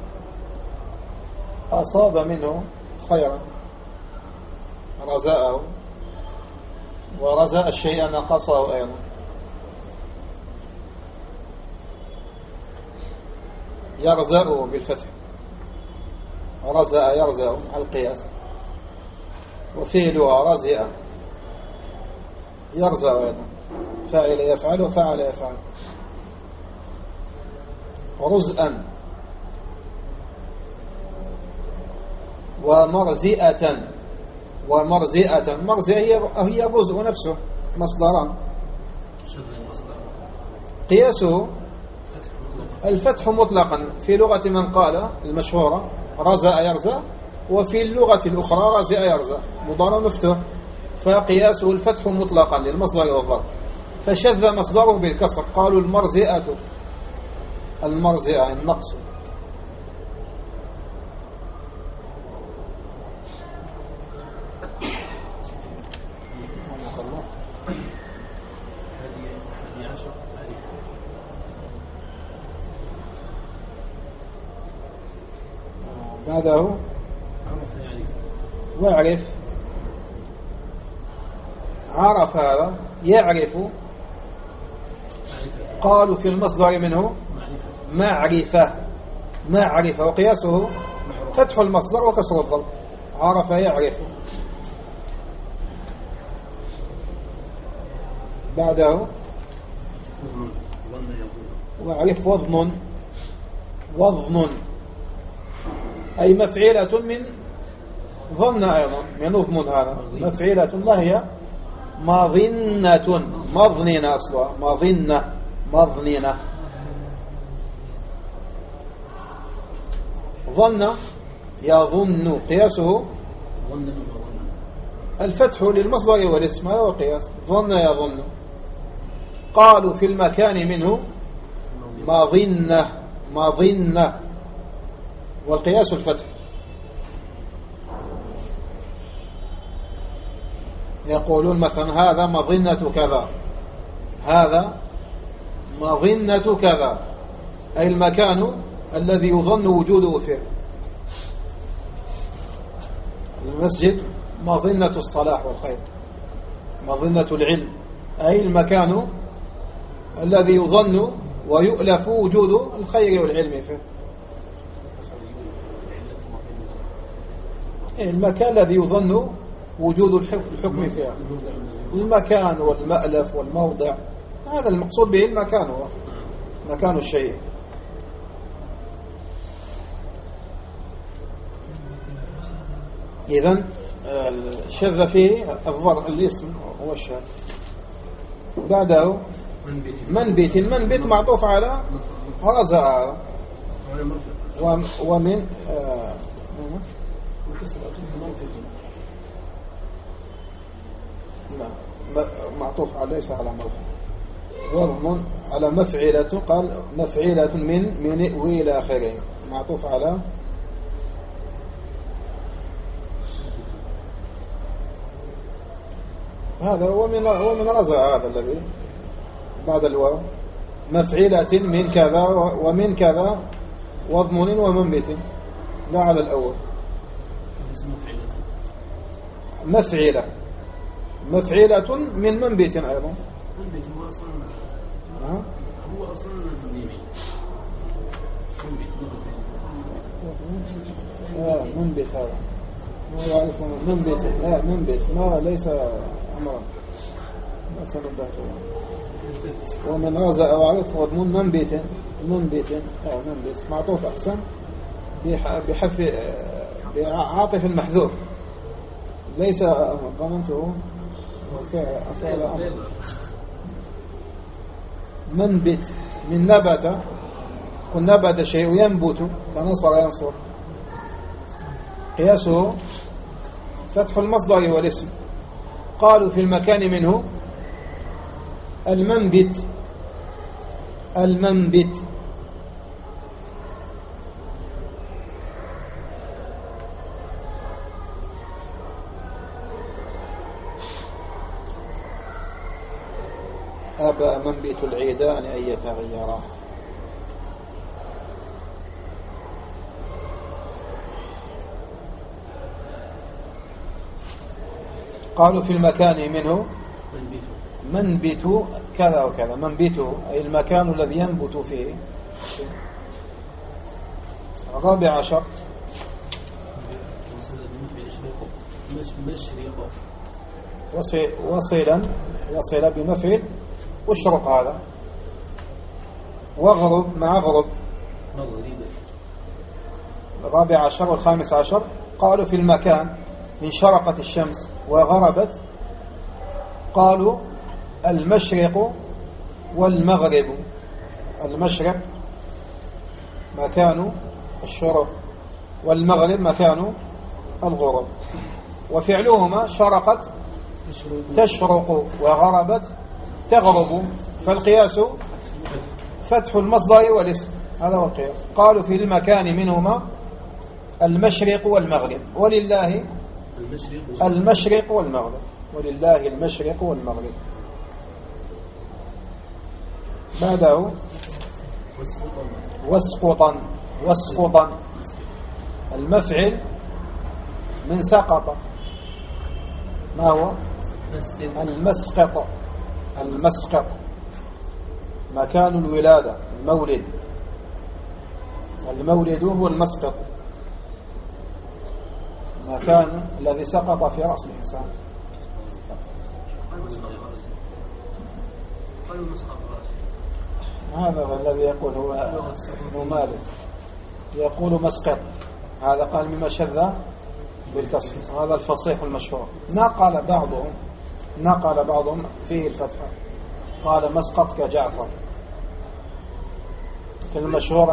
S1: أصاب منه خيرا، رزأه. ورزأ الشيء نقصه أيضا. يرزأ بالفتح، رزأ يرزأ على القياس. وفيه لغة رزئ، يرزأ أيضا، فاعل يفعل وفعل يفعل. رزءا ومرزئة، ومرزئة، مرزئة هي الرزء نفسه، مصدران. قياسه الفتح مطلقا في لغة من قال المشهورة رزأ يرزأ، وفي اللغة الأخرى رزئ يرزأ، مضارع مفتوح، فقياسه الفتح مطلقا للمصدر والظرف. فشذ مصدره بالكسر، قالوا المرزئة، المرزئة النقص. بعده ويعرف، عرف هذا يعرف، قالوا في المصدر منه معرفة، معرفة، وقياسه فتح المصدر وكسر الضرب، عرف يعرف. بعده ويعرف وظن، وظن أي مفعلة من ظن أيضا، من أظن، هذا مفعلة ما هي مظنة، مظننة أصلها، مظنة، مظننة. ظن يظن، قياسه الفتح للمصدر والاسم، هذا هو القياس، ظن يظن. قالوا في المكان منه مظنة، مظنة، والقياس الفتح. يقولون مثلا هذا مظنة كذا، هذا مظنة كذا، أي المكان الذي يظن وجوده فيه. المسجد مظنة الصلاح والخير، مظنة العلم، أي المكان الذي يظن ويؤلف وجود الخير والعلم فيه. المكان الذي يظن وجود الحكم فيها، المكان والمألف والموضع، هذا المقصود به المكان، هو مكان الشيء. إذن شذ فيه الظرف الاسم والشهر. بعده منبت، المنبت معطوف على رزأ، ومن معطوف على ليس على مرفوع، وضمن على مفعلة، قال مفعلة من وإلى آخره، معطوف على هذا. ومن رزأ هذا الذي بعد الواو، مفعلة من كذا ومن كذا وضمن ومنبت، لا على الأول. مفعلة، مفعلة من منبت أيضا.
S3: منبت هو أصلا هو أصلا تنبيمي،
S1: منبت هذا ما يعرف منبت، لا منبت ما ليس أمرا، ما تنبهت. ومن رزأ وعرف وضمن منبت، منبت منبت معطوف أحسن بحذف بعاطف المحذوف، ليس ضمنته فعل أمر. منبت من نبت، قل نبت شيء ينبت كنصر ينصر، قياسه فتح المصدر والاسم. قالوا في المكان منه المنبت، المنبت أبى منبت العيدان أن يتغيرا. قالوا في المكان منه منبت كذا وكذا. منبته أي المكان الذي ينبت فيه. الرابع عشر وصل بمفعل اشرق هذا. واغرب مع غرب. الرابع عشر والخامس عشر قالوا في المكان من شرقت الشمس وغربت قالوا المشرق والمغرب. المشرق مكان الشروق والمغرب مكان الغروب. وفعلهما شرقت تشرق وغربت تغرب. فالقياس فتح المصدر والاسم. هذا هو القياس. قالوا في المكان منهما المشرق والمغرب ولله المشرق والمغرب. ولله المشرق والمغرب. بعده واسقطا المفعل من سقط. ما هو المسقط مكان الولادة. المولد هو المسقط مكان الذي سقط في رأس الإنسان. هذا الذي يقول هو مالك يقول مسقط. هذا قال مما شذ بالكسر. هذا الفصيح المشهور. نقل بعضهم فيه الفتحة قال مسقط كجعفر. لكن المشهور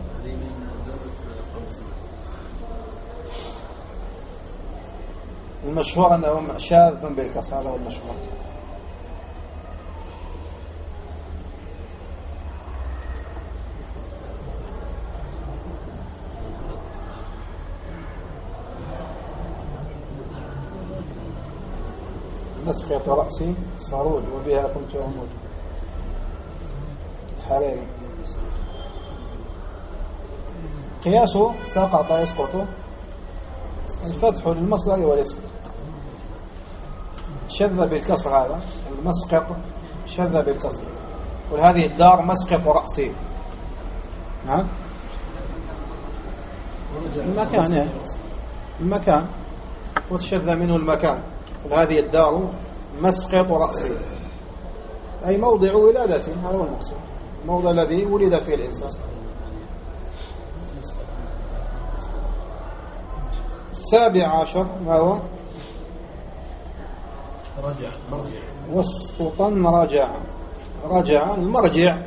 S1: أنه شاذ بالكسر. هذا هو المشهور. مسقط رأسي صارود وبها كنت أموت. حريري. قياسه سقط يسقط الفتح للمصدر والاسم. شذ بالكسر. هذا المسقط شذ بالكسر. وهذه الدار مسقط رأسي. نعم المكان وتشذ منه المكان. وهذه الدار مسقط رأسي أي موضع ولادته. هذا هو المقصود. الموضع الذي ولد فيه الإنسان. السابع عشر ما هو مرجع. واسقطا رجع المرجع.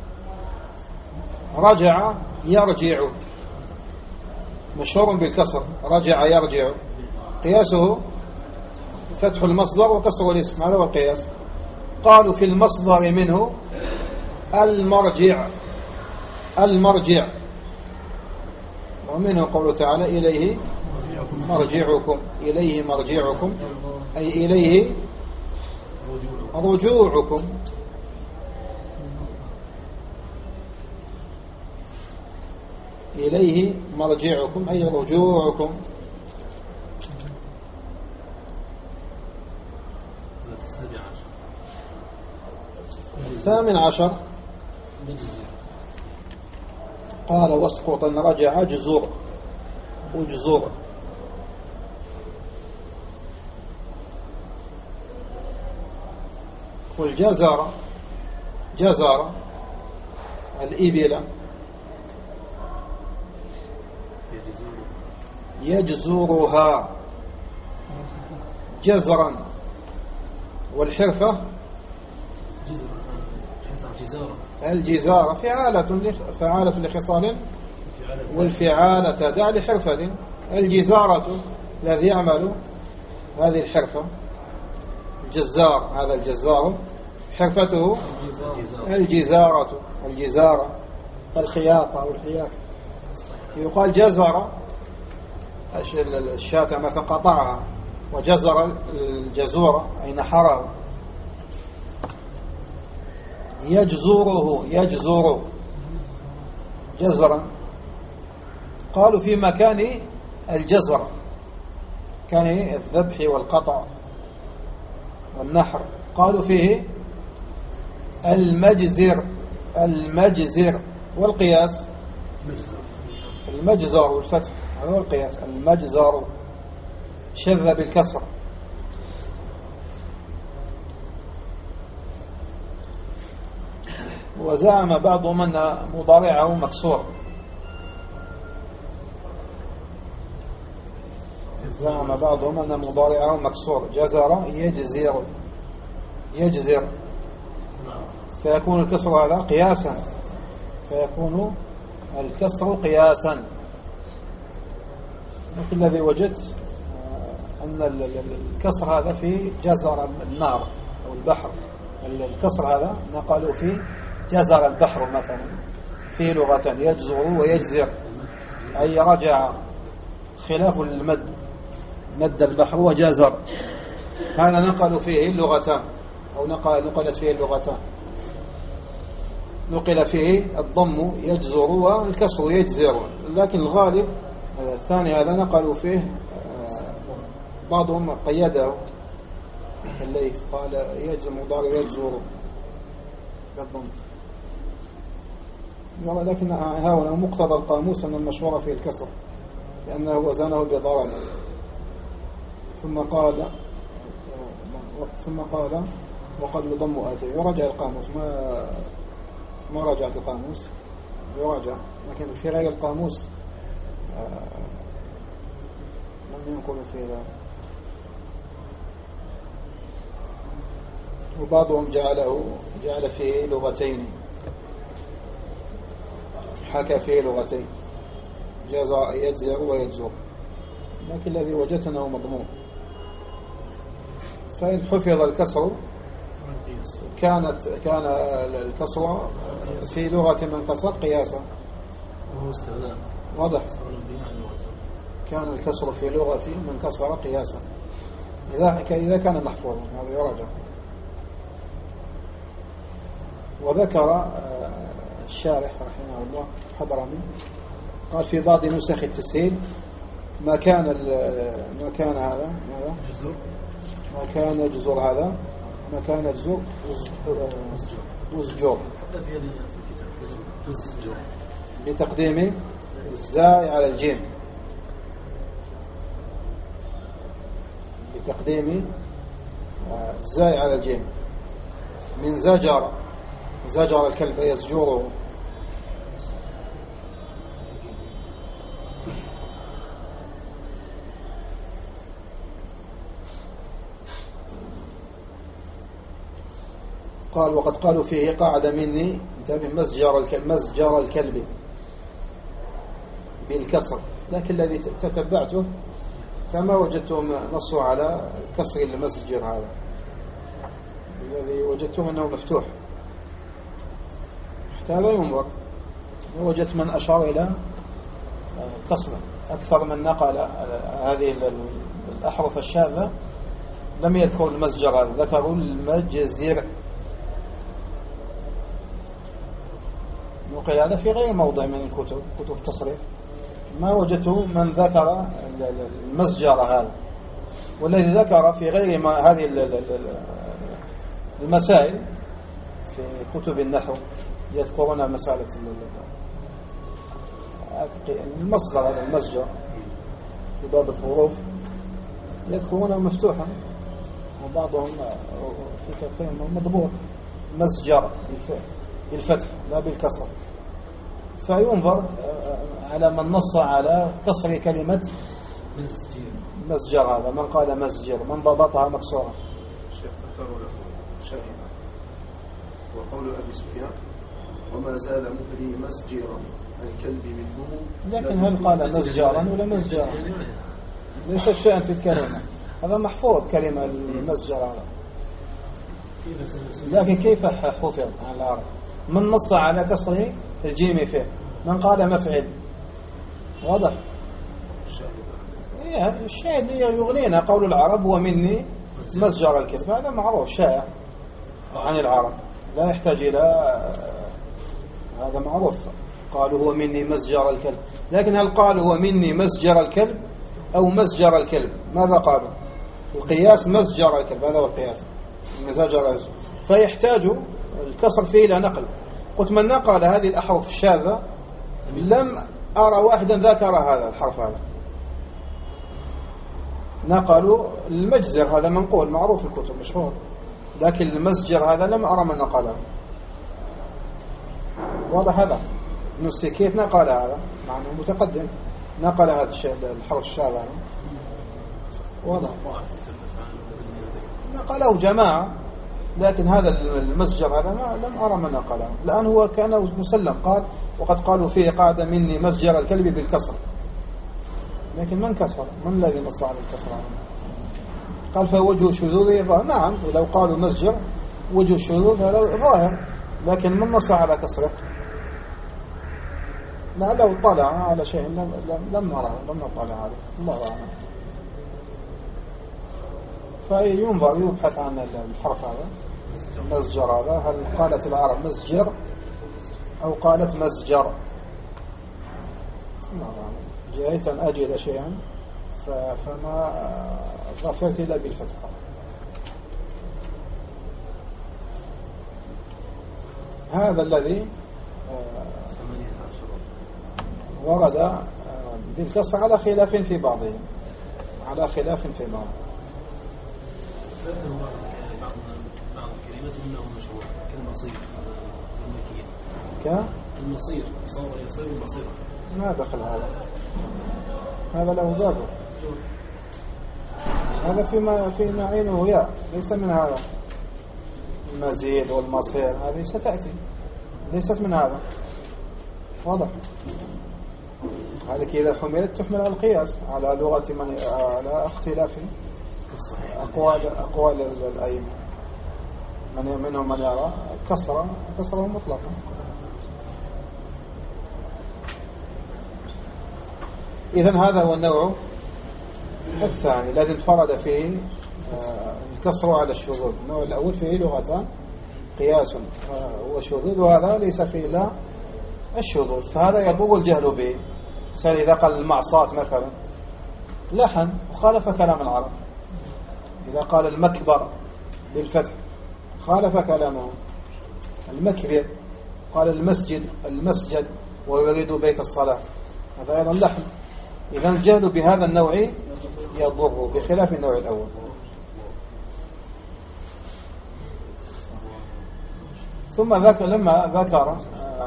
S1: رجع يرجع مشهور بالكسر. رجع يرجع. قياسه فتح المصدر وكسر الاسم. هذا هو القياس. قالوا في المصدر منه المرجع ومنه قوله تعالى إليه مرجعكم. إليه مرجعكم أي إليه رجوعكم. إليه مرجعكم أي رجوعكم. الثامن عشر قال واسقطا رجع أجزر. والجزر الإبل يجزرها جزرا. والحرفة الجزارة فعالة لخصال والفعالة تدع لحرفة. الجزارة الذي يعمل هذه الحرفة. الجزار هذا الجزار حرفته الجزارة الخياطة أو الحياكة. يقال جزر الشاة مثلا قطعها، وجزر الجزورة أي نحره. يجزر جزرا. قالوا في مكان الجزر كان الذبح والقطع والنحر، قالوا فيه المجزر. والقياس المجزر والفتح، هذا هو القياس. المجزر شذ بالكسر. وزعم بعضهم أن مضارعه مكسور. زعم بعضهم أن مضارعه مكسور. جزر يجزر فيكون الكسر هذا قياسا، لكن الذي وجدت أن الكسر هذا في جزر النار أو البحر. الكسر هذا نقلوا في جزر البحر مثلا، في لغة يجزر ويجزر أي رجع، خلاف المد، مد البحر وجزر. هذا نقلوا فيه اللغتان، أو نقلت فيه اللغتان. نقل فيه الضم يجزر والكسر يجزر، لكن الغالب الثاني هذا نقلوا فيه. بعضهم قيده كالليث قال مضارع يجزر بالضم، ولكن هنا مقتضى القاموس أن المشهور فيه الكسر لأنه وزنه بضرب. ثم قال وقد يضم آتي. ورجع القاموس، ما رجعت القاموس، يراجع، لكن في غير القاموس لم ينقل في ذلك. وبعضهم جعل فيه لغتين، حكى فيه لغتين، يجزر ويجزر، لكن الذي وجدت أنه مضمون. فإن حفظ الكسر كان الكسر في لغة من كسر قياسا. واضح. كان الكسر في لغة من كسر قياسا إذا كان محفوظا، هذا يراجع. وذكر الشارح رحمه الله حضرمي قال في بعض نسخ التسهيل ما كان هذا ما كان جزر هذا ما كان جزر وزجور بتقديم الزاء على الجيم، بتقديم الزاء على الجيم. من زجر الكلب يزجره. قال وقد قالوا فيه قاعدة مني مسجر الكلب بالكسر، لكن الذي تتبعته فما وجدتهم نصوا على كسر المسجر هذا، الذي وجدتهم أنه مفتوح. حتى هذا ينظر. وجدت من أشار إلى كسره. أكثر من نقل هذه الأحرف الشاذة لم يذكروا المسجر هذا، ذكروا المجزر. وقيل هذا في غير موضع من كتب التصريف، ما وجدته من ذكر المسجر هذا. والذي ذكر في غير هذه المسائل في كتب النحو يذكرون مسألة المصدر هذا المسجر في باب الحروف يذكرونه مفتوحا، وبعضهم في كثيرهم مضبوط مسجر بالفتح لا بالكسر. فينظر على من نص على كسر كلمة مسجر هذا، من قال مسجر، من ضبطها مكسورة.
S4: الشيخ ذكروا له شيئا وقول أبي سفيان وما زال مهري مسجرا الكلب منه.
S1: لكن هل قال مسجرا ولا مسجرا؟ ليس شيئا في الكلمة، هذا محفوظ كلمة المسجر هذا. لكن كيف حفظ عن العرب؟ من نص على كسره الجيم فيه؟ من قال مفعل؟ واضح؟ الشاهد يغنينا قول العرب ومني مسجر الكلب، هذا معروف شائع عن العرب، لا يحتاج إلى هذا معروف. قالوا هو مني مسجر الكلب، لكن هل قالوا هو مني مسجر الكلب أو مسجر الكلب؟ ماذا قالوا؟ القياس مسجر الكلب، هذا هو القياس، المزاجر، فيحتاج الكسر فيه إلى نقل. قلت من نقل هذه الأحرف الشاذة لم أرى واحدا ذكر هذا الحرف، هذا نقلوا المجزر، هذا منقول معروف في الكتب مشهور، لكن المسجر هذا لم أرى من نقله. واضح هذا؟ ابن السكيت نقل هذا، مع أنه متقدم نقل هذا الشيء الحرف الشاذ هذا. واضح؟ نقله جماعة، لكن هذا المسجر هذا لم أرى من نقله. الآن هو كان مسلم، قال وقد قالوا فيه قاعدة مني مسجر الكلب بالكسر، لكن من كسر؟ من الذي نص على الكسر؟ قال فوجه شذوذه ظاهر. نعم، لو قالوا مسجر وجه الشذوذ هذا ظاهر، لكن من نص على كسره؟ لا، لو طلع على شيء لم نرى، لم نطلع عليه، الله أعلم. فينظر يبحث عن الحرف هذا مسجر هذا، هل قالت العرب مسجر أو قالت مسجر؟ الله أعلم. جاءت أن أجد شيئا فما ظفرت إلا بالفتحة. هذا الذي ورد بالكسر على خلاف في بعضهم، على خلاف في بعض.
S3: بعض الكلمات منهم مشهور كالمصير المكية، كالمصير صار يصير المصير،
S1: ما دخل هذا له باب، هذا فيما عينه ياء، ليس من هذا. المزيد والمصير هذه ستأتي، ليست من هذا. واضح؟ هذا إذا حملت تحمل على القياس، على لغة من، على اختلاف أقوال الأئمة، منهم من يرى كسره مطلقا. إذن هذا هو النوع الثاني الذي انفرد فيه الكسر على الشذوذ. النوع الأول فيه لغتان، قياس وشذوذ، وهذا ليس فيه إلا الشذوذ، فهذا يضر الجهل به. مثلا إذا قال المعصاة مثلا لحن وخالف كلام العرب، إذا قال المكبر بالفتح خالف كلامه. المكبر قال المسجد ويريد بيت الصلاة، هذا أيضا لحن. إذا الجهل بهذا النوع يضر بخلاف النوع الأول. ثم لما ذكر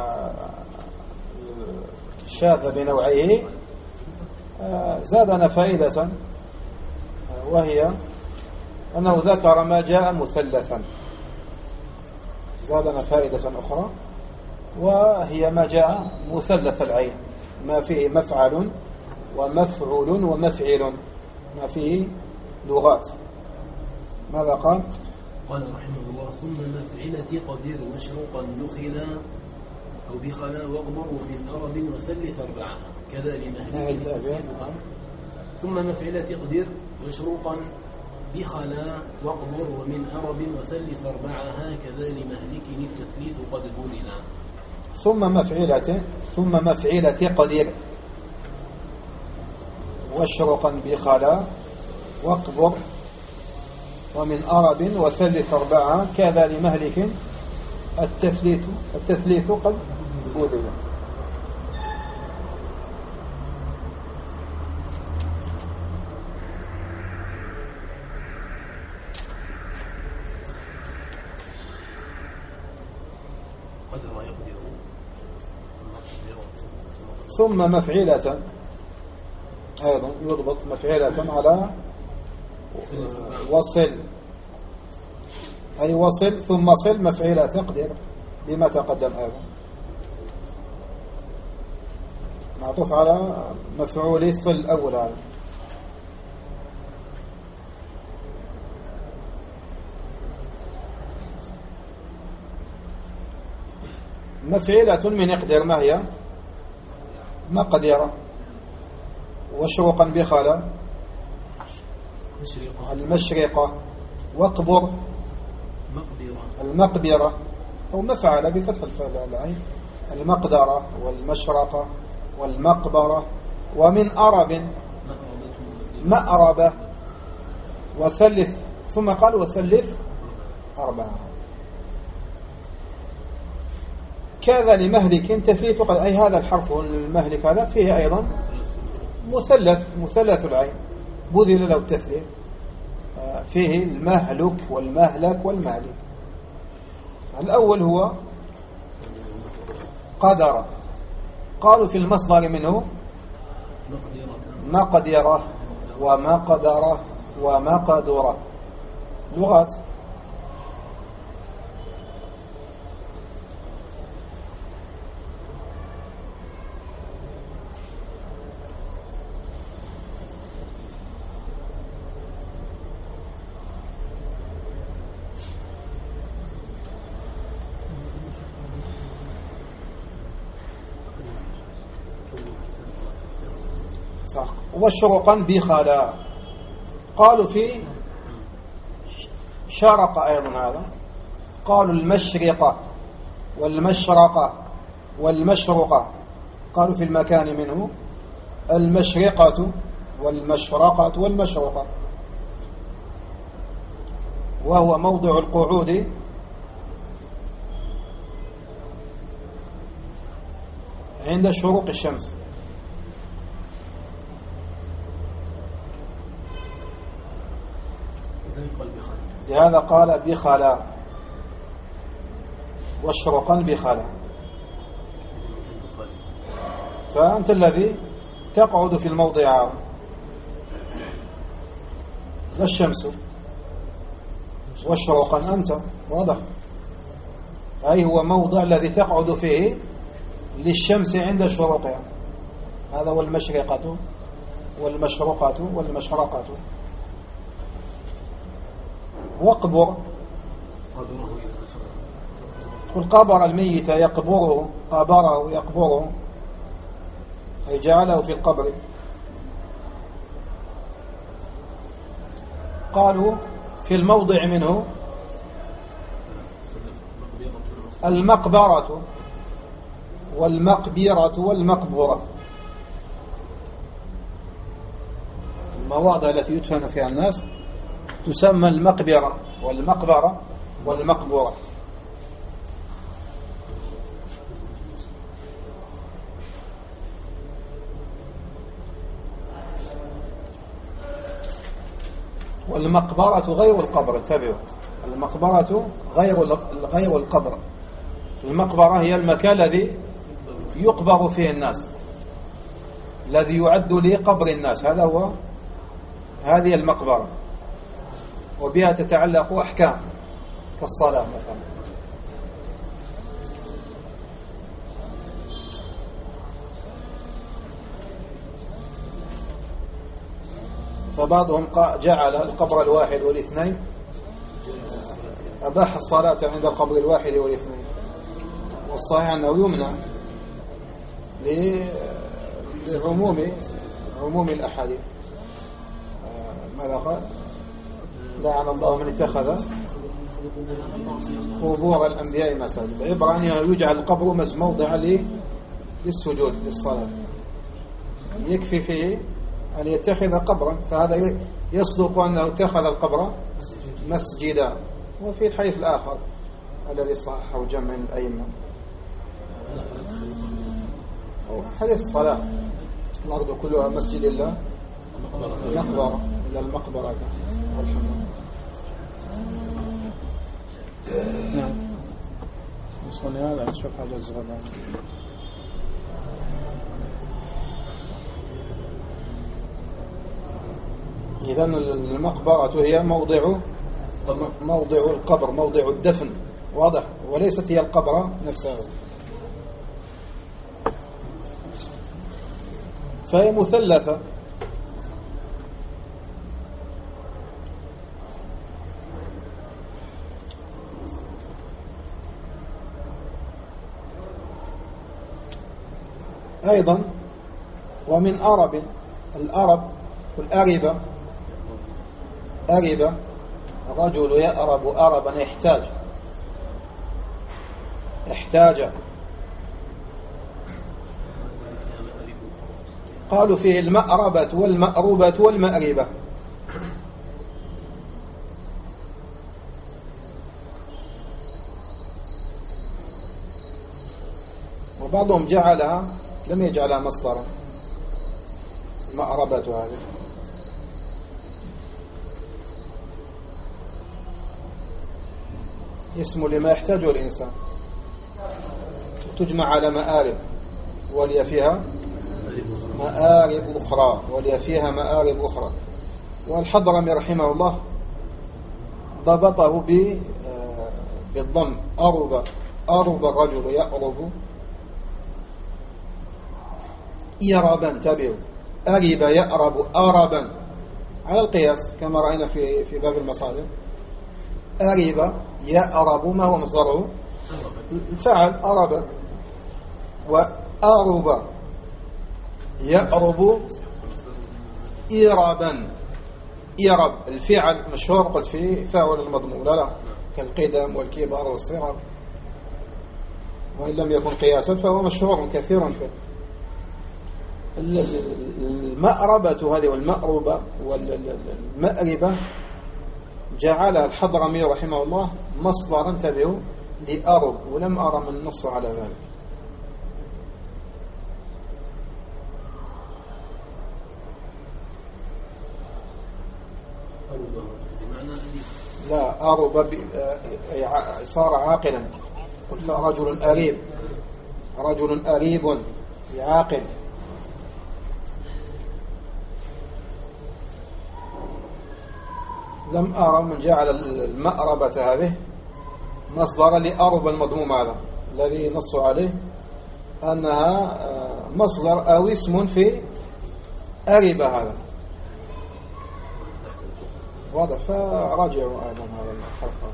S1: الشاذ بنوعيه زادنا فائدة، وهي أنه ذكر ما جاء مثلثا. زادنا فائدة أخرى، وهي ما جاء مثلث العين، ما فيه مفعل ومفعول ومفعل، ما فيه لغات. ماذا قال؟
S3: قال رحمه الله ثم مفعلة قدر واشرقا نخلا أو بخلا واقبر ومن أرب وثلث أربعة كذا لمهلك. ثم مفعلة قدر واشرقا بخلا واقبر ومن أرب وثلث أربعة هكذا لمهلك التثليث قد بننا.
S1: ثم مفعلة قدر واشرقا بخلا واقبر ومن أرب وثلث أربعة كذا لمهلك التثليث قد بننا. ثم مفعلة أيضا يضبط مفعلة على وصل، أي وصل ثم صل مفعلة تقدر بما تقدم أيضا، معطوف على مفعول صل أول هذا. مفعلة من اقدر، ما هي؟ مقدرة. واشرقا بخلا المشرقة. واقبر المقبرة، أو مفعل بفتح العين، المقدرة والمشرقة والمقبرة. ومن أرب مأربة. وثلث، ثم قال وثلث أربعة. كذا لمهلك تثليث، أي هذا الحرف المهلك هذا فيه أيضا مثلث العين، بذل له التثليث، فيه المهلك والمهلك والمهلك. الأول هو قدر، قالوا في المصدر منه مقدرة ومقدرة ومقدرة، لغات. صح. وشرقا بخلا، قالوا في شرق أيضا هذا، قالوا المشرقة والمشرقة والمشرقة، قالوا في المكان منه المشرقة والمشرقة والمشرقة، وهو موضع القعود عند شروق الشمس. لهذا قال بخلا، واشرقا بخلا. فأنت الذي تقعد في الموضع، لا الشمس. واشرقا أنت، واضح، أي هو موضع الذي تقعد فيه للشمس عند شروقها، هذا هو المشرقة والمشرقة والمشرقة. واقبر، قل قبر الميت يقبره، قبره يقبره، أي جعله في القبر. قالوا في الموضع منه المقبرة والمقبرة والمقبرة، المواضع التي يدفن فيها الناس تسمى المقبرة والمقبرة والمقبرة. والمقبرة غير القبر، انتبهوا، المقبرة غير القبر. المقبرة هي المكان الذي يقبر فيه الناس، الذي يعد لقبر الناس، هذا هو، هذه المقبرة، وبها تتعلق أحكام كالصلاة مثلا. فبعضهم جعل القبر الواحد والاثنين، أباح الصلاة عند القبر الواحد والاثنين، والصحيح أنه يمنع لعموم الأحاديث. ماذا قال؟ لعن الله من اتخذ قبور الأنبياء مساجد. عبارة أن يجعل القبر موضعا للسجود للصلاة، يكفي فيه أن يتخذ قبرا، فهذا يصدق أنه اتخذ القبر مسجدا. وفي الحديث الآخر الذي صححه جمع من الأئمة، حديث الصلاة، الأرض كلها مسجد إلا المقبرة، إلا المقبرة والحمام. نعم، وصلنا هذا نشوف حاجة الزغبان. إذن المقبرة هي موضع القبر، موضع الدفن، واضح، وليست هي القبر نفسها. فهي مثلثة، أيضا ومن أرب، الأرب والأربة، أربة الرجل يأرب أربا احتاج. قالوا فيه المأربة والمأروبة والمأربة. وبعضهم لم يجعلها مصدرا المأربة هذه، اسم لما يحتاجه الإنسان، تجمع على مآرب ولي فيها مآرب أخرى والحضرمي رحمه الله ضبطه بالضم، أرب الرجل يأرب إربا، تبعوا أرب يأرب أربا على القياس كما رأينا في باب المصادر. أرب يأرب ما هو مصدره؟ الفعل أرب، وأرب يأرب إربا. إرب الفعل مشهور قلت فيه فاعل المضموم، لا كالقدم والكبار والصغر، وإن لم يكن قياسا فهو مشهور كثيرا فيه. المأربة هذه والمأربة والمأربة جعلها الحضرمي رحمه الله مصدرا تبعه لأرب، ولم أرى من نص على ذلك. لا، أرب صار عاقلا، قل فرجل أريب، رجل أريب عاقل. لم أرى من جعل المأربة هذه مصدرا لأرب المضموم هذا الذي نصوا عليه أنها مصدر أو اسم في أرب هذا واضح. فراجعوا أيضا هذا الخلق.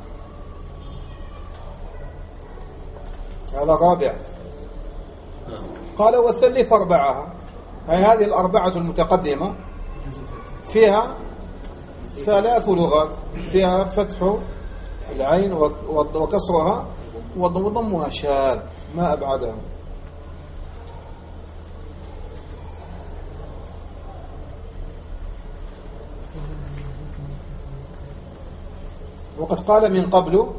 S1: هذا الرابع. قال والثلث أربعها، هذه الأربعة المتقدمة فيها 3 لغات، فيها فتح العين وكسرها وضمها شاذ ما أبعدها. وقد قال من قبل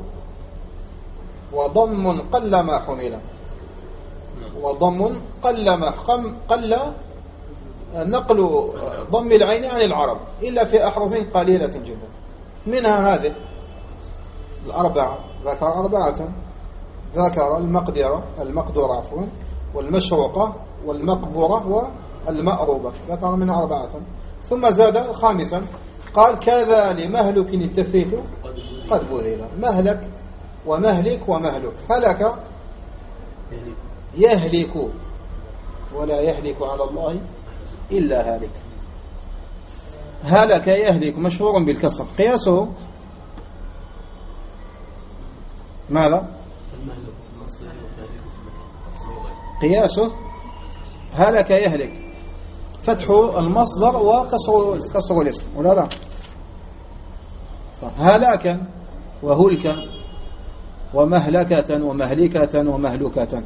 S1: وضم قل ما حمل، وضم قل نقل ضم العين عن العرب إلا في أحرف قليلة جدا، منها هذه الأربعة، ذكر 4، ذكر المقدرة عفوا، والمشروقة والمقبورة والمأروبة، ذكر منها 4، ثم زاد 5 قال كذا لمهلك التثليث قد بذل. مهلك ومهلك ومهلك. هلك يهلك ولا يهلك على الله إلا هالك. هلك يهلك مشهور بالكسر، قياسه ماذا؟ قياسه هلك يهلك فتح المصدر وكسر الاسم، ولا لا؟ هلاكا وهلكا ومهلكة ومهلكة ومهلكة.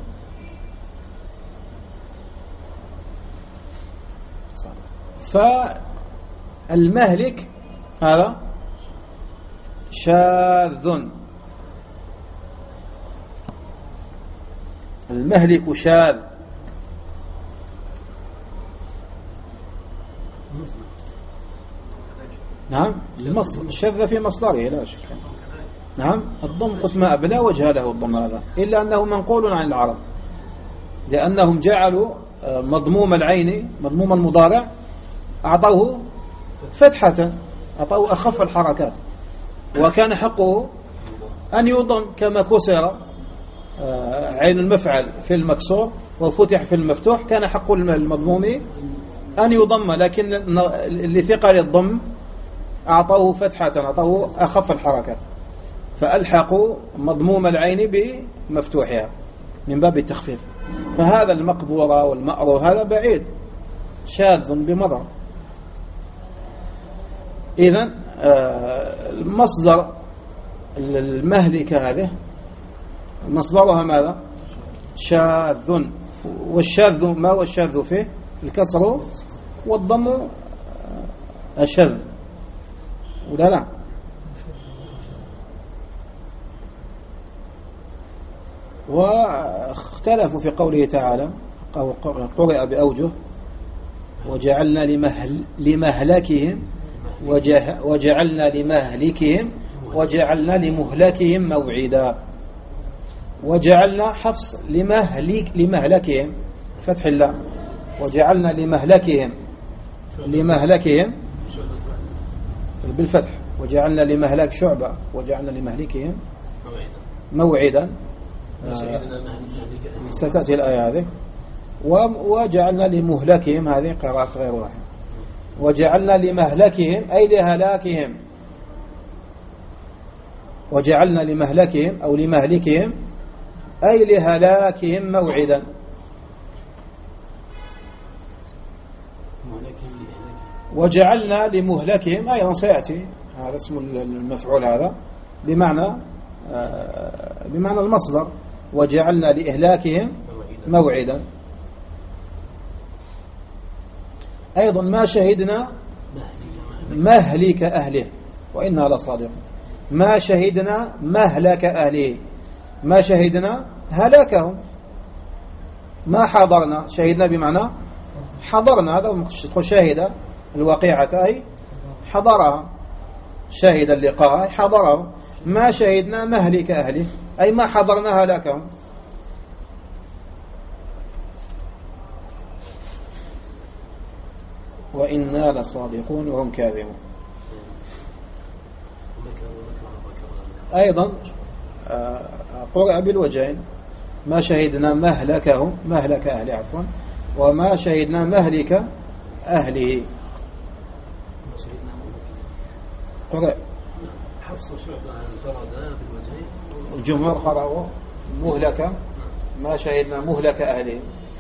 S1: فالمهلك هذا شاذ، المهلك شاذ. نعم المصدر شذ في مصدره لا شك. نعم الضم قسماء بلا وجه له الضم هذا، إلا أنه منقول عن العرب، لأنهم جعلوا مضموم العين مضموم المضارع أعطوه فتحة، أعطوه أخف الحركات، وكان حقه أن يضم كما كسر عين المفعل في المكسور وفتح في المفتوح، كان حق المضموم أن يضم، لكن لثقل الضم أعطوه فتحة، أعطوه أخف الحركات، فألحقوا مضموم العين بمفتوحها. من باب التخفيف. فهذا المقبورة والمأروه هذا بعيد شاذ بمرة. إذن المصدر المهلكة هذه مصدرها ماذا؟ شاذ. والشاذ ما هو الشاذ فيه؟ الكسر والضم أشذ ولا لا؟ واختلفوا في قوله تعالى أو قرئ بأوجه وجعلنا لمهلكهم وجعلنا لمهلكهم وجعلنا لمهلكهم موعدا. وجعلنا حفص لمهلكهم فتح الله وجعلنا لمهلكهم بالفتح وجعلنا لمهلك شعبة وجعلنا لمهلكهم موعدا. ستأتي الآية هذه. وجعلنا لمهلكهم هذه قراءة غير واحد. وجعلنا لمهلكهم أي لهلاكهم. وجعلنا لمهلكهم أو لمهلكهم أي لهلاكهم موعدا. وجعلنا لمهلكهم أيضا سيأتي هذا اسم المفعول هذا بمعنى المصدر. وجعلنا لإهلاكهم موعدا. أيضا ما شهدنا مهلك أهله وإنا لصادقون. ما شهدنا مهلك أهله ما شهدنا هلاكهم. ما حضرنا شهدنا بمعنى حضرنا. هذا شهد الواقعة أي حضرها. شهد اللقاء حضره. ما شهدنا مهلك أهله أي ما حضرنا هلاكهم. وإنا لصادقون وهم كاذبون. أيضا قرأ بالوجهين ما شهدنا مهلكهم مهلك أهله عفوا وما شهدنا مهلك أهله. قرأ
S3: حفص وشعبة انفردا بالوجهين.
S1: الجمهور قرأوا مهلك ما شهدنا مهلك أهله.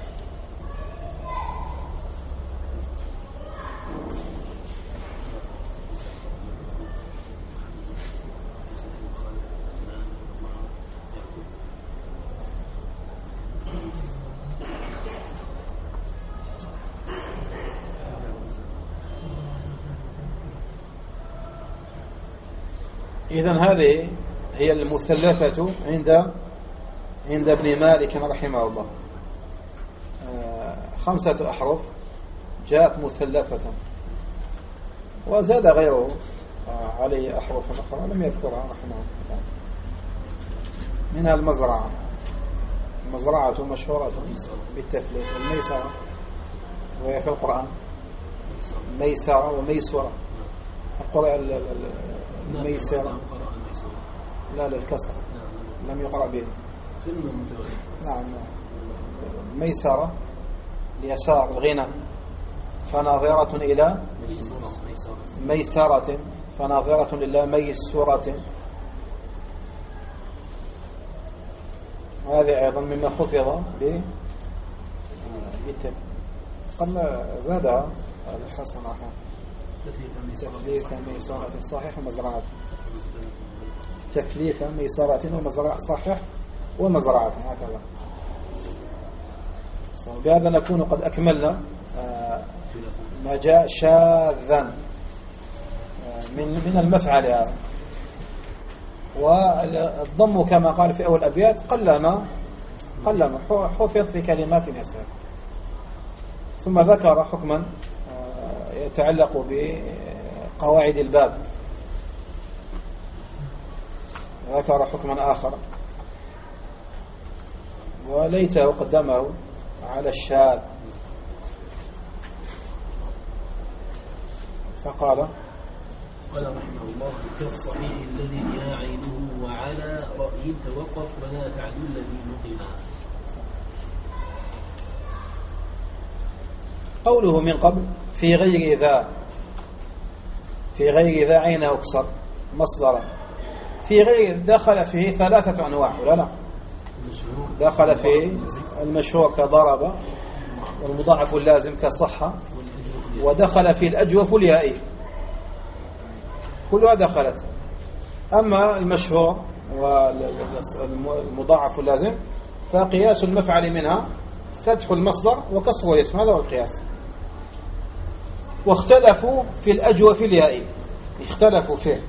S1: إذن هذه هي المثلثة عند ابن مالك رحمه الله. 5 أحرف جاءت مثلثة وزاد غيره عليه أحرف أخرى لم يذكرها رحمه الله. منها المزرعة مشهورة بالتثليث. والميسرة وهي في القرآن ميسرة وميسورة. القرآن الميسرة لا للكسر لم يقرأ به. نعم. ميسرة اليسار الغنى فناظرة إلى ميسرة فناظرة إلى ميسورة. وهذه أيضا مما خفض بالتثليث. قد زادها الحسن رحمه تثليث ميسرة صحيح ومزرعة. تثليث ميسرة ومزرعة صحيح ومزرعة هكذا. بهذا نكون قد أكملنا ما جاء شاذا من المفعل هذا. والضم كما قال في أول أبيات قلما حفظ في كلمات يسير. ثم ذكر حكما يتعلق بقواعد الباب. ذكر حكما آخر وليته قدمه على الشاذ فقال
S3: رحمه الله كالصحيح الذي بها عينه وعلى رأي توقف ولا تعدل الذي نقل.
S1: قوله من قبل في غير ذا عينه اكسر مصدرا. في غير دخل فيه 3 أنواع ولا لا؟ دخل في المشهور كضرب، والمضاعف اللازم كصحة، ودخل في الأجوف اليائي، كلها دخلت. أما المشهور والمضاعف اللازم فقياس المفعل منها فتح المصدر وكسر الاسم، هذا هو القياس. واختلفوا في الأجوف اليائي، اختلفوا فيه،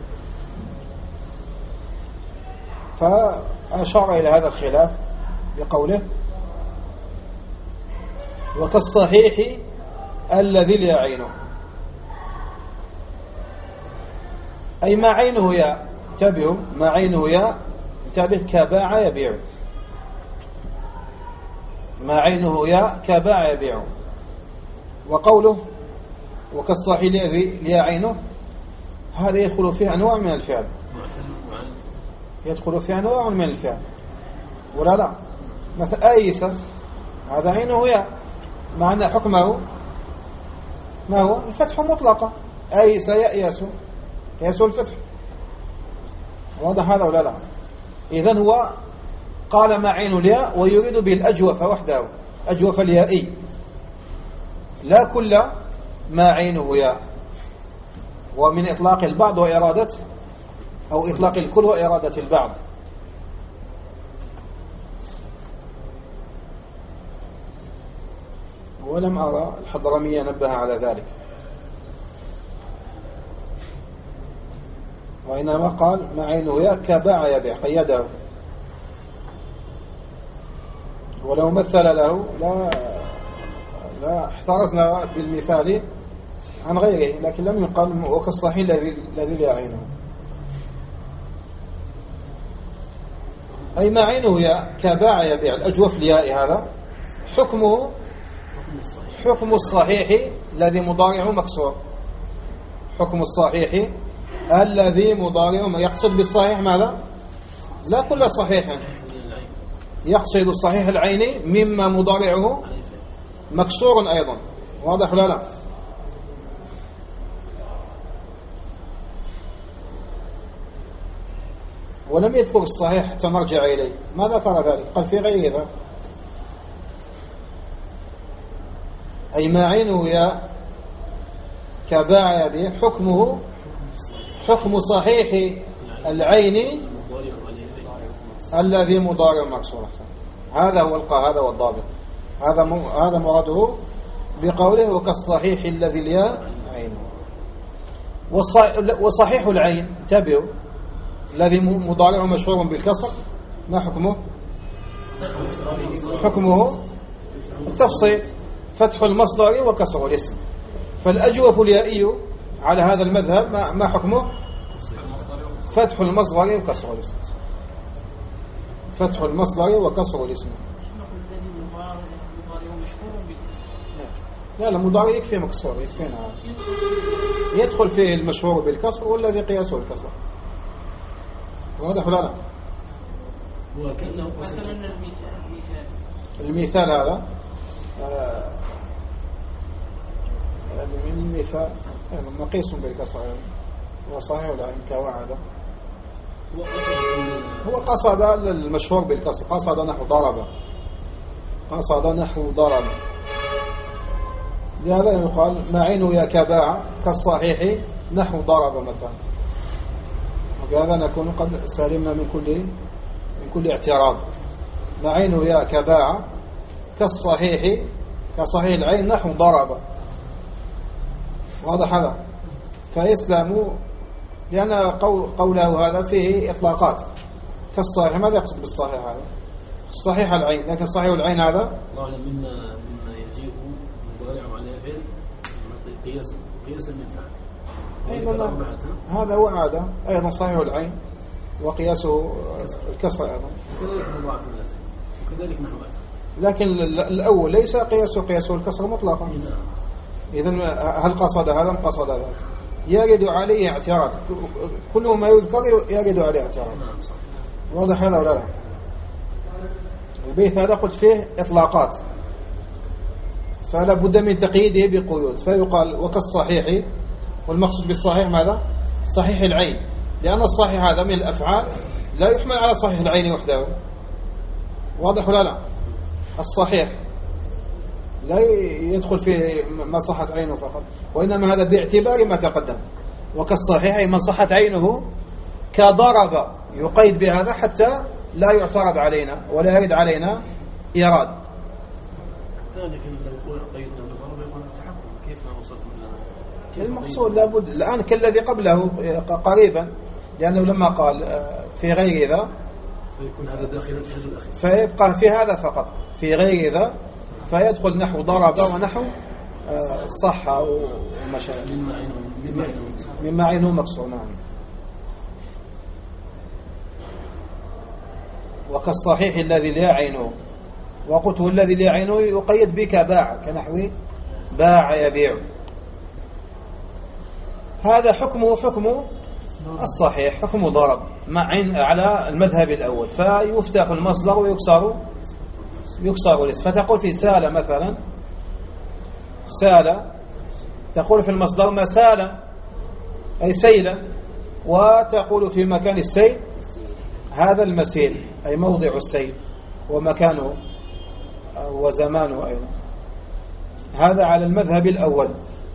S1: فأشار إلى هذا الخلاف بقوله وكالصحيح الذي لا يعينه، أي ما عينه يا، انتبهوا، ما عينه يا، انتبه، كباع يبيع، ما عينه يا كباع يبيع. وقوله وكالصحيح الذي لا عينه، هذا يدخل فيه أنواع من الفعل، يدخل فيه أنواع من الفعل ولا لا؟ مثل أيس، هذا عينه يا، مع أن حكمه ما هو الفتح مطلقة، أيس يأيس، يأيس الفتح، واضح هذا ولا لا؟ إذن هو قال ما عين الياء ويريد به الأجوف وحده، أجوف اليائي، لا كل ما عينه ياء، ومن إطلاق البعض وإرادة، أو إطلاق الكل وإرادة البعض. ولم أرى الحضرمية نبه على ذلك، وإنما قال ما عينه ياء كباع يبيع، قيده، ولو مثل له لا احترزنا بالمثال عن غيره، لكن لم يقال وكالصحيح الذي لا يعينه. أي ما عينه يا كباع يبيع، الأجوف الياء هذا حكمه حكم الصحيح الذي مضارعه مكسور، حكم الصحيح الذي مضارعه، يقصد بالصحيح ماذا؟ لا كل صحيح، يقصد صحيح العين مما مضارعه مكسور أيضا، واضح ولا لا؟ ولم يذكر الصحيح حتى نرجع إليه، ما ذكر ذلك، قال في غير ذا. أي ما عينه يا كباع يبيع، حكمه حكم صحيح العين الذي مضارع مكسور. هذا هو هذا هو الضابط، هذا مراده بقوله وكالصحيح الذي لا عينه. وصحيح العين، انتبهوا، الذي مضارع مشهور بالكسر، ما حكمه؟ حكمه التفصيل، فتح المصدر وكسر الاسم. فالأجوف اليائي على هذا المذهب ما حكمه؟ فتح المصدر وكسر الاسم، فتح المصدر وكسر الاسم. لا مضارع يكفي مكسور، يكفينا، يدخل فيه المشهور بالكسر والذي قياسه الكسر، واضح ولا لا؟
S2: مثلا
S1: المثال هذا من مثال مقيس بالكسر، وصحيح العين كوعد، هو قصد المشهور بالكسر، قصد نحو ضرب، قصد نحو ضرب، لهذا يقال ما عينه يا كباع كالصحيح نحو ضرب مثلا، وبهذا نكون قد سلمنا من كل اعتراض. ما عينه يا كباع كالصحيح، كصحيح العين نحو ضرب، واضح هذا؟ فيسلم، لأن قوله هذا فيه إطلاقات. كالصحيح، ماذا يقصد بالصحيح هذا؟ الصحيح العين، لكن صحيح العين هذا
S3: مما يجيء مضارع على فعل قياسا من فعل،
S1: هذا هو عادة أيضا صحيح العين وقياسه الكسر أيضا،
S3: وكذلك نحو
S1: لكن الأول ليس قياسه الكسر مطلقا. إذن هل قصد هذا أم قصد هذا؟ يرد عليه اعتراض، كل ما يذكر يرد عليه اعتراض، واضح هذا ولا لا؟ البيت هذا قلت فيه إطلاقات، فلا بد من تقييده بقيود، فيقال وكالصحيح، والمقصود بالصحيح ماذا؟ صحيح العين، لأن الصحيح هذا من الأفعال لا يحمل على صحيح العين وحده، واضح ولا لا؟ الصحيح لا يدخل في ما صحت عينه فقط، وإنما هذا باعتبار ما تقدم. وكالصحيح أي من صحت عينه كضرب، يقيد بهذا حتى لا يعترض علينا ولا يرد علينا إيراد.
S3: لكن لو قيدنا بالضرب يقول التحكم، كيف ما وصلت إلى
S1: المقصود لابد الآن كالذي قبله قريبا، لأنه لما قال في غير ذا
S3: فيكون هذا داخلا في هذا الأخير،
S1: فيبقى في هذا فقط، في غير ذا فيدخل نحو ضرب ونحو صح ومشى مما عينه مكسور. نعم. وكالصحيح الذي لا عينه، وقلته الذي لا عينه يقيد بك باع، كنحو باع يبيع. هذا حكمه حكم الصحيح، حكم ضرب مع عين على المذهب الأول، فيفتح المصدر ويكسر الاسم. فتقول في سالة مثلا، سالة تقول في المصدر مسالا أي سيلا، وتقول في مكان السيل هذا المسيل أي موضع السيل ومكانه وزمانه أيضا. هذا على المذهب الأول.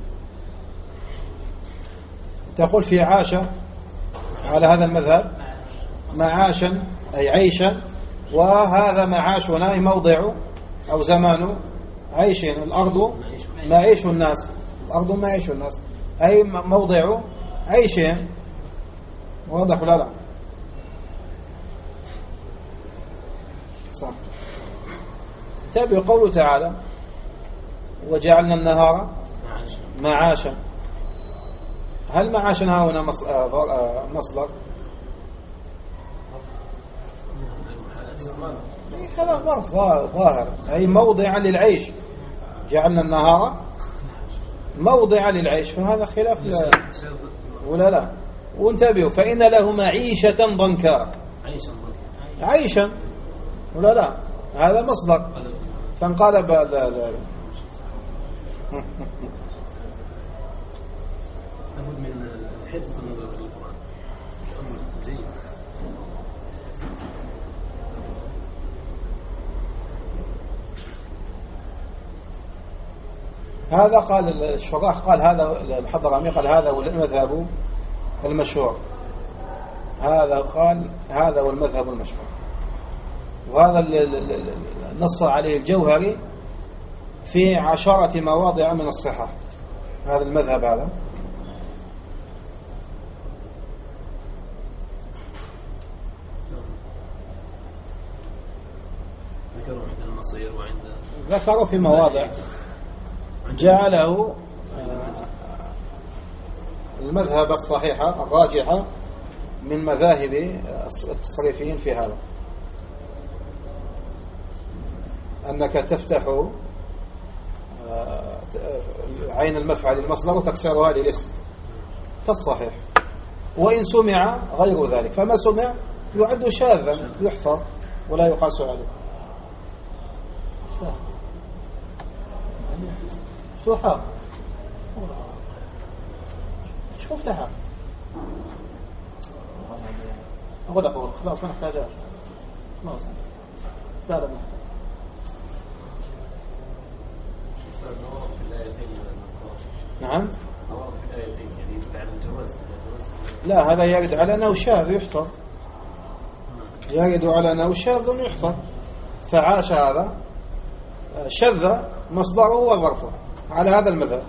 S1: تقول في عاشا على هذا المذهب معاشا أي عيشا، وهذا معاشنا أي موضع أو زمان عيش. الأرض معيش الناس، الأرض معيش الناس أي موضع عيشهم. واضح ولا لا؟ صح. تابع قوله تعالى وجعلنا النهار معاشا. هل معاشا هنا مصدر؟ هذا ظرف ظاهر أي موضعا للعيش. جعلنا النهار موضعا للعيش، فهذا خلاف ولا لا؟ وانتبهوا فإن له معيشة ضنكا، عيشا ولا لا؟ هذا مصدر فانقلب
S3: لابد من حفظ النظر في القرآن. جيد.
S1: هذا قال الشراح، قال هذا الحضرمي قال هذا هو المذهب المشهور. هذا قال هذا هو المذهب المشهور، وهذا نص عليه الجوهري في 10 مواضع من الصحة. هذا المذهب هذا
S3: ذكروا عند المصير وعند
S1: ذكروا في مواضع جعله المذهب الصحيحة الراجحة من مذاهب التصريفيين في هذا، أنك تفتح عين المفعل المصدر وتكسرها للاسم كالصحيح، وإن سمع غير ذلك فما سمع يعد شاذا يحفظ ولا يقاس عليه. مفتوحة مش مفتوحة، أقول خلاص ما نحتاجها خلاص. لا لا نحتاج. نعم. لا هذا يرد على أنه شاذ يحفظ، يرد على أنه شاذ يحفظ. فعاش هذا شذ مصدره وظرفه على هذا المذهب.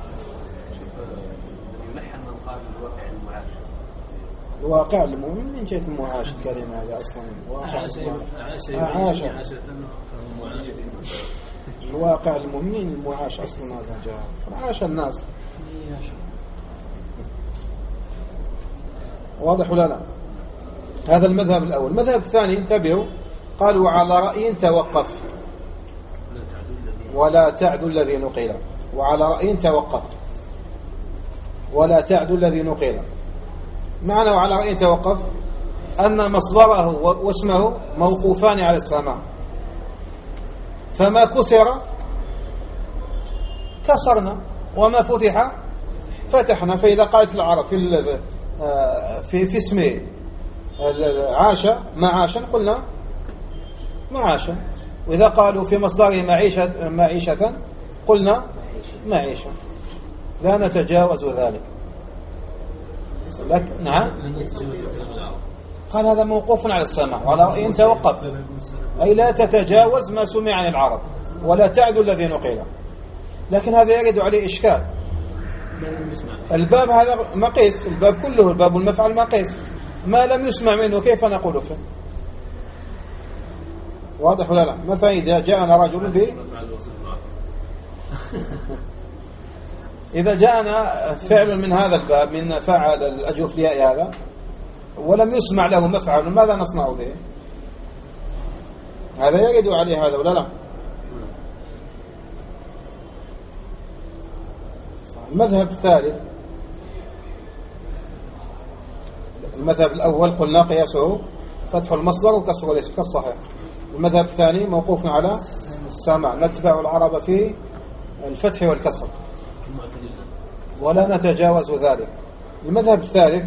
S1: الواقع المؤمن من جهة المعاش، الكلمة هذا أصلا الواقع المؤمن المعاش أصلا هذا جاء عاش الناس. واضح ولا لا؟ هذا المذهب الأول. المذهب الثاني انتبهوا، قالوا على رأي توقف ولا تعد الذي نقل. وعلى رأي توقف ولا تعد الذي نقل. معنى وعلى رأي توقف أن مصدره واسمه موقوفان على السماع، فما كسر كسرنا وما فتح فتحنا. فإذا قالت العرب في اسمه عاش معاشا قلنا معاشا. وإذا قالوا في مصدره معيشة قلنا معيشة، لا نتجاوز ذلك. نعم. قال هذا موقوف على السمع وعلى إن توقف، أي لا تتجاوز ما سمع عن العرب ولا تعدو الذي نقله. لكن هذا يرد عليه إشكال. الباب هذا مقيس، الباب كله الباب المفعل مقيس، ما لم يسمع منه كيف نقول فيه؟ واضح ولا لا؟ مثلا إذا جاءنا رجل إذا جاءنا فعل من هذا الباب من فعل الأجوف لياء هذا ولم يسمع له مفعل، ماذا نصنع به؟ هذا يرد عليه هذا ولا لا؟ المذهب الثالث، المذهب الأول قلنا قياسه فتح المصدر وكسر الاسم كالصحيح. المذهب الثاني موقوف على السمع، نتبع العرب في الفتح والكسر ولا نتجاوز ذلك. المذهب الثالث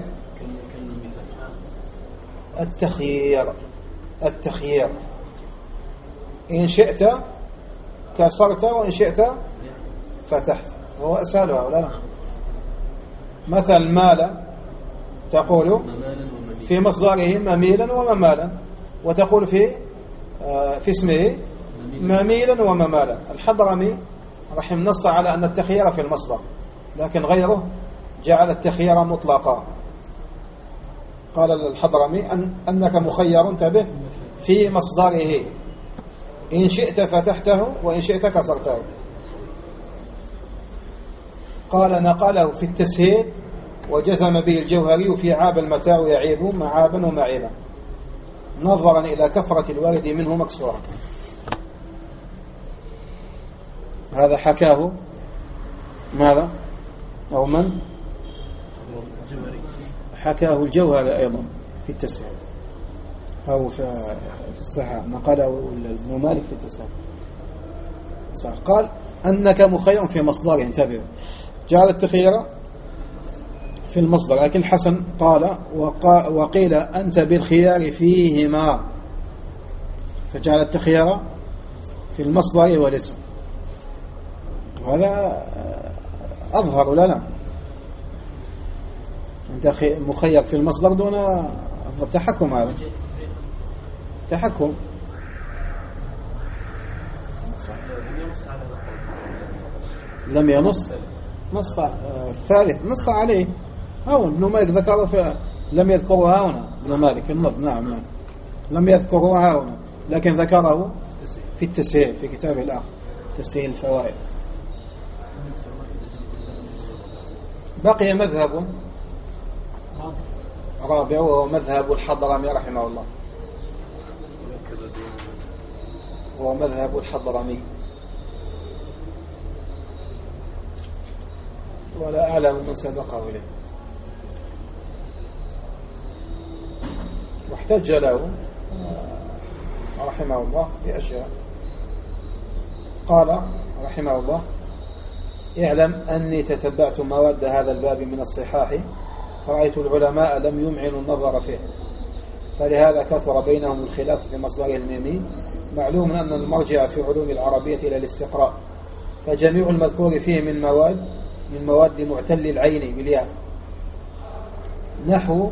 S1: التخيير، إن شئت كسرت وإن شئت فتحت، هو أسهلها ولا لا؟ مثل مال تقول في مصدره مميلا وممالا، وتقول في اسمه مميلا وممالا. الحضرمي رحم نص على أن التخيير في المصدر، لكن غيره جعل التخيير مطلقا. قال الحضرمي أنك مخير انتبه في مصدره، إن شئت فتحته وإن شئت كسرته. قال نقله في التسهيل وجزم به الجوهري في عاب المتاع يعيب معابا ومعيبا نظرا إلى كثرة الوارد منه مكسورا. هذا حكاه ماذا أو من حكاه الجوهري أيضا في التسهيل أو في الصحة، نقله ابن مالك في التسهيل. قال أنك مخير في مصدره، انتبه، جعل التخيير في المصدر، لكن الحسن قال وقيل أنت بالخيار فيهما، فجعل التخيير في المصدر والاسم. هذا أظهر ولا لا؟ أنت مخير في المصدر دون التحكم، هذا تحكم. لم ينص نص الثالث نص عليه هون ابن مالك ذكره لم يذكرها هنا ابن مالك في النظم. نعم لم يذكرها هنا، لكن ذكره في التسهيل في كتابه الآخر تسهيل الفوائد. بقي مذهب رابع وهو مذهب الحضرمي رحمه الله، هو مذهب الحضرمي، ولا أعلم من سبقه إليه. واحتج له رحمه الله بأشياء. قال رحمه الله اعلم أني تتبعت مواد هذا الباب من الصحاح فرأيت العلماء لم يمعنوا النظر فيه، فلهذا كثر بينهم الخلاف في مصدره الميمي. معلوم أن المرجع في علوم العربية إلى الاستقراء، فجميع المذكور فيه من مواد معتل العين بالياء نحو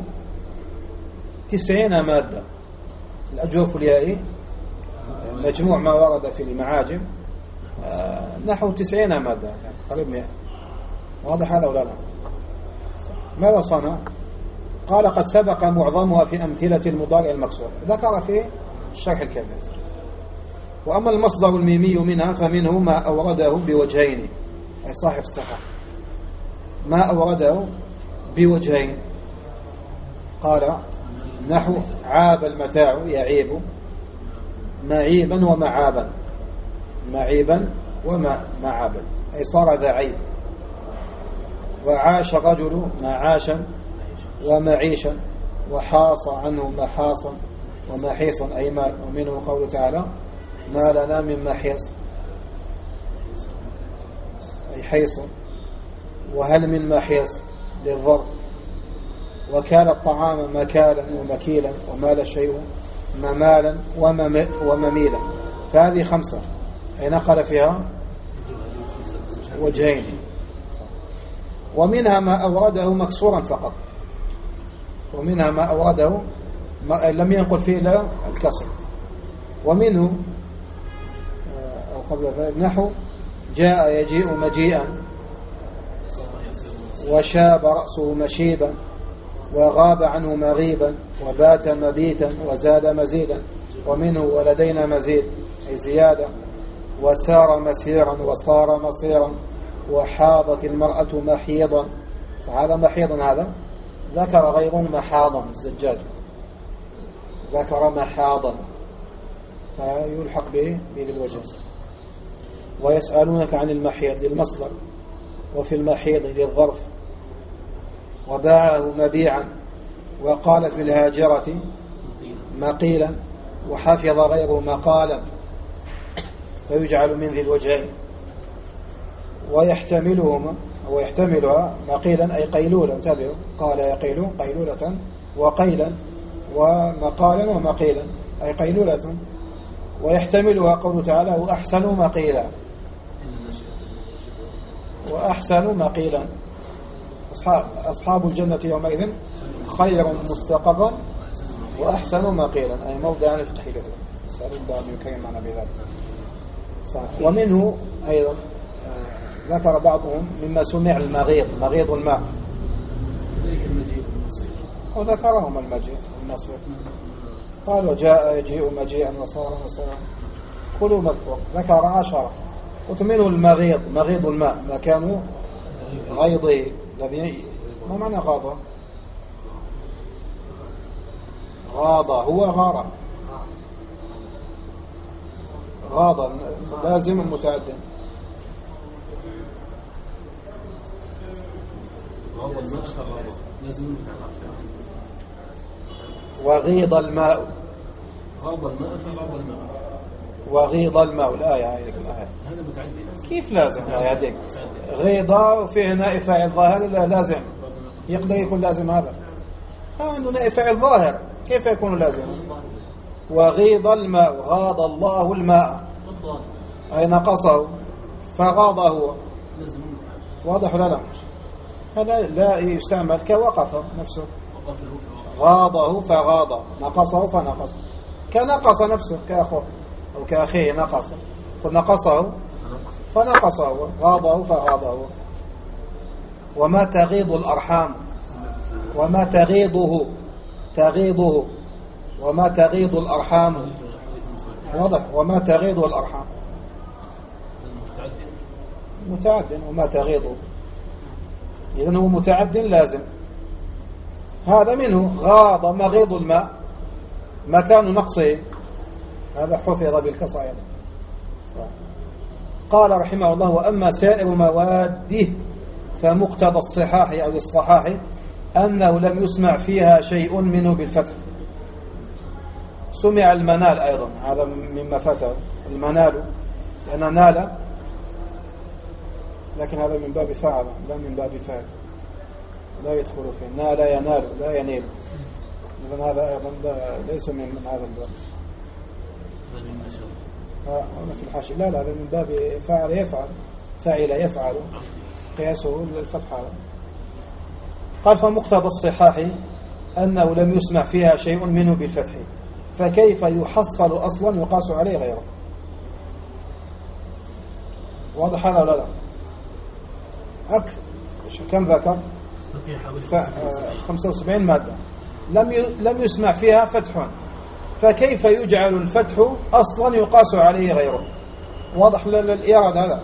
S1: 90 مادة. الأجوف اليائي مجموع ما ورد في المعاجم نحو 90 مادة، يعني قريب 100. واضح هذا ولا لا؟ ماذا صنع؟ قال قد سبق معظمها في أمثلة المضارع المكسور، ذكر في الشرح الكبير. وأما المصدر الميمي منها فمنه ما أورده بوجهين، أي صاحب الصحة ما أورده بوجهين. قال نحو عاب المتاع يعيب معيبا ومعابا، معيبا ومعابا أي صار ذا عيب. وعاش الرجل معاشا ومعيشا، وحاص عنه محاصا ومحيصا أي مال. ومنه قوله تعالى ما لنا من محيص أي حيص. وهل من محيص للظرف. وكال الطعام مكالا ومكيلا ومال الشيء ممالا ومميلا، فهذه 5. أي نقل فيها وجهين. ومنها ما أورده مكسورا فقط، ومنها ما أورده لم ينقل فيه إلا الكسر. ومنه أو قبل ذلك نحو جاء يجيء مجيئا، وشاب رأسه مشيبا، وغاب عنه مغيبا، وبات مبيتا، وزاد مزيدا. ومنه ولدينا مزيد أي زيادة، وسار مسيرا، وصار مصيرا، وحاضت المرأة محيضا. فهذا محيضا، هذا ذكر غير محاضا، الزجاج ذكر محاضا فيلحق به للوجه. ويسألونك عن المحيض للمصدر، وفي المحيض للظرف، وباعه مبيعا، وقال في الهاجرة مقيلا، وحفظ غيره مقالا، فيجعل من ذي الوجهين. ويحتملها مقيلا أي قيلولا، انتبهوا، قال يقيل قيلولة وقيلا، ومقالا ومقيلا أي قيلولة. ويحتملها قوله تعالى وأحسنوا مقيلا، وأحسنوا مقيلا. أصحاب الجنة يومئذ خير مستقرا وأحسنوا مقيلا، أي موضع الفقه كثير. نسأل الله أن يكرم معنا بذلك. ومنه أيضا ذكر بعضهم مما سمع المغيض، مغيض الماء، وذكرهم المجيء والمصير. قالوا جاء يجيء مجيئا، وصار مصيرا، كلوا مذكور. ذكر 10. قلت منه المغيض، مغيض الماء، مكان غيضه الذي. ما معنى غاضه؟ غاض هو غار، غاض لازم متعد. وغيض الماء،
S3: غاض الماء فغاض الماء،
S1: وغيض الماء. الآية هذا
S3: متعدد.
S1: كيف لازم الآية هذيك؟ غيضة وفيه نائب فاعل ظاهر، لا لازم، يقدر يكون لازم هذا. عنده نائب فاعل ظاهر، كيف يكون لازم؟ وغيض الماء، غاض الله الماء أي نقصه، فغاضه هو. واضح ولا لا؟ هذا لا يستعمل كوقف نفسه، غاضه فغاض، نقصه فنقص، كنقص نفسه كأخوه أو كأخيه نقص، قد نقصه فنقصه، غاضه فغاضه. وما تغيض الأرحام، وما تغيضه، تغيضه، وما تغيض الأرحام. واضح؟ وما تغيض الأرحام متعد، وما تغيضه، إذن هو متعد لازم. هذا منه غاض مغيض الماء، مكان نقصه، هذا حفظ بالكسر. قال رحمه الله وأما سائر مواده فمقتضى الصحاح أو الصحاح أنه لم يسمع فيها شيء منه بالفتح. سمع المنال أيضا، هذا مما فاته المنال، لأن نال، لكن هذا من باب فعل لا من باب فاعل، لا يدخل فيه. نال ينال لا ينيل، إذن هذا أيضا ليس من هذا الباب. هنا في الحاشية لا هذا من باب فاعل يفعل، فاعل يفعل، قياسه الفتح. قال فمقتضى الصحاح أنه لم يسمع فيها شيء منه بالفتح، فكيف يحصل أصلا يقاس عليه غيره؟ واضح هذا ولا لا؟ أكثر كم ذكر؟ 75 مادة لم يسمع فيها فتح، فكيف يجعل الفتح أصلا يقاس عليه غيره؟ واضح للإيراد هذا.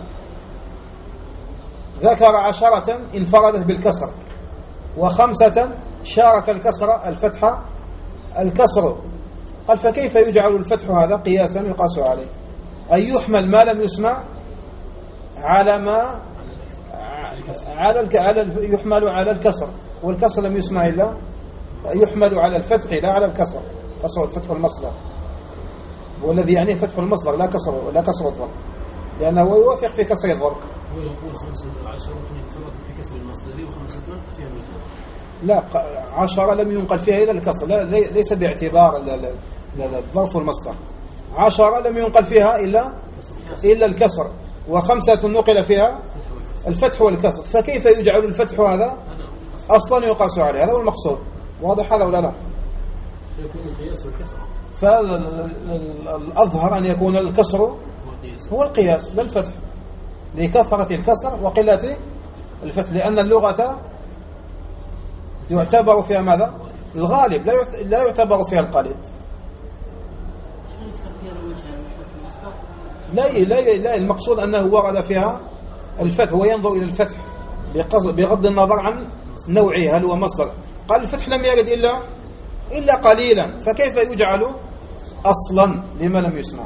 S1: ذكر 10 انفردت بالكسر، و5 شارك الكسر الفتح الكسر. قال فكيف يجعل الفتح هذا قياسا يقاس عليه؟ أن يحمل ما لم يسمع على ما يحمل على الكسر، والكسر لم يسمع إلا يحمل على الفتح لا على الكسر. كسر الفتح المصدر، والذي يعني فتح المصدر لا كسر الظرف، لأنه يوافق في كسر الظرف.
S3: هو يقول 15 انفردت بكسر المصدر و5 فيها المجهول.
S1: لا 10 لم ينقل فيها إلا الكسر، لا ليس باعتبار الظرف والمصدر. 10 لم ينقل فيها إلا الكسر، و5 نقل فيها الفتح والكسر، فكيف يجعل الفتح هذا أصلا يقاس عليه؟ هذا هو المقصود. واضح هذا ولا لا؟
S3: يكون القياس والكسر،
S1: فالأظهر أن يكون الكسر هو القياس لا الفتح، لكثرة الكسر وقلة الفتح، لأن اللغة يعتبر فيها ماذا؟ الغالب، لا يعتبر فيها القليل. لا المقصود أنه ورد فيها الفتح، هو ينظر إلى الفتح بغض النظر عن نوعه، هل هو مصدر. قال الفتح لم يرد إلا قليلا، فكيف يجعل أصلا لما لم يسمع؟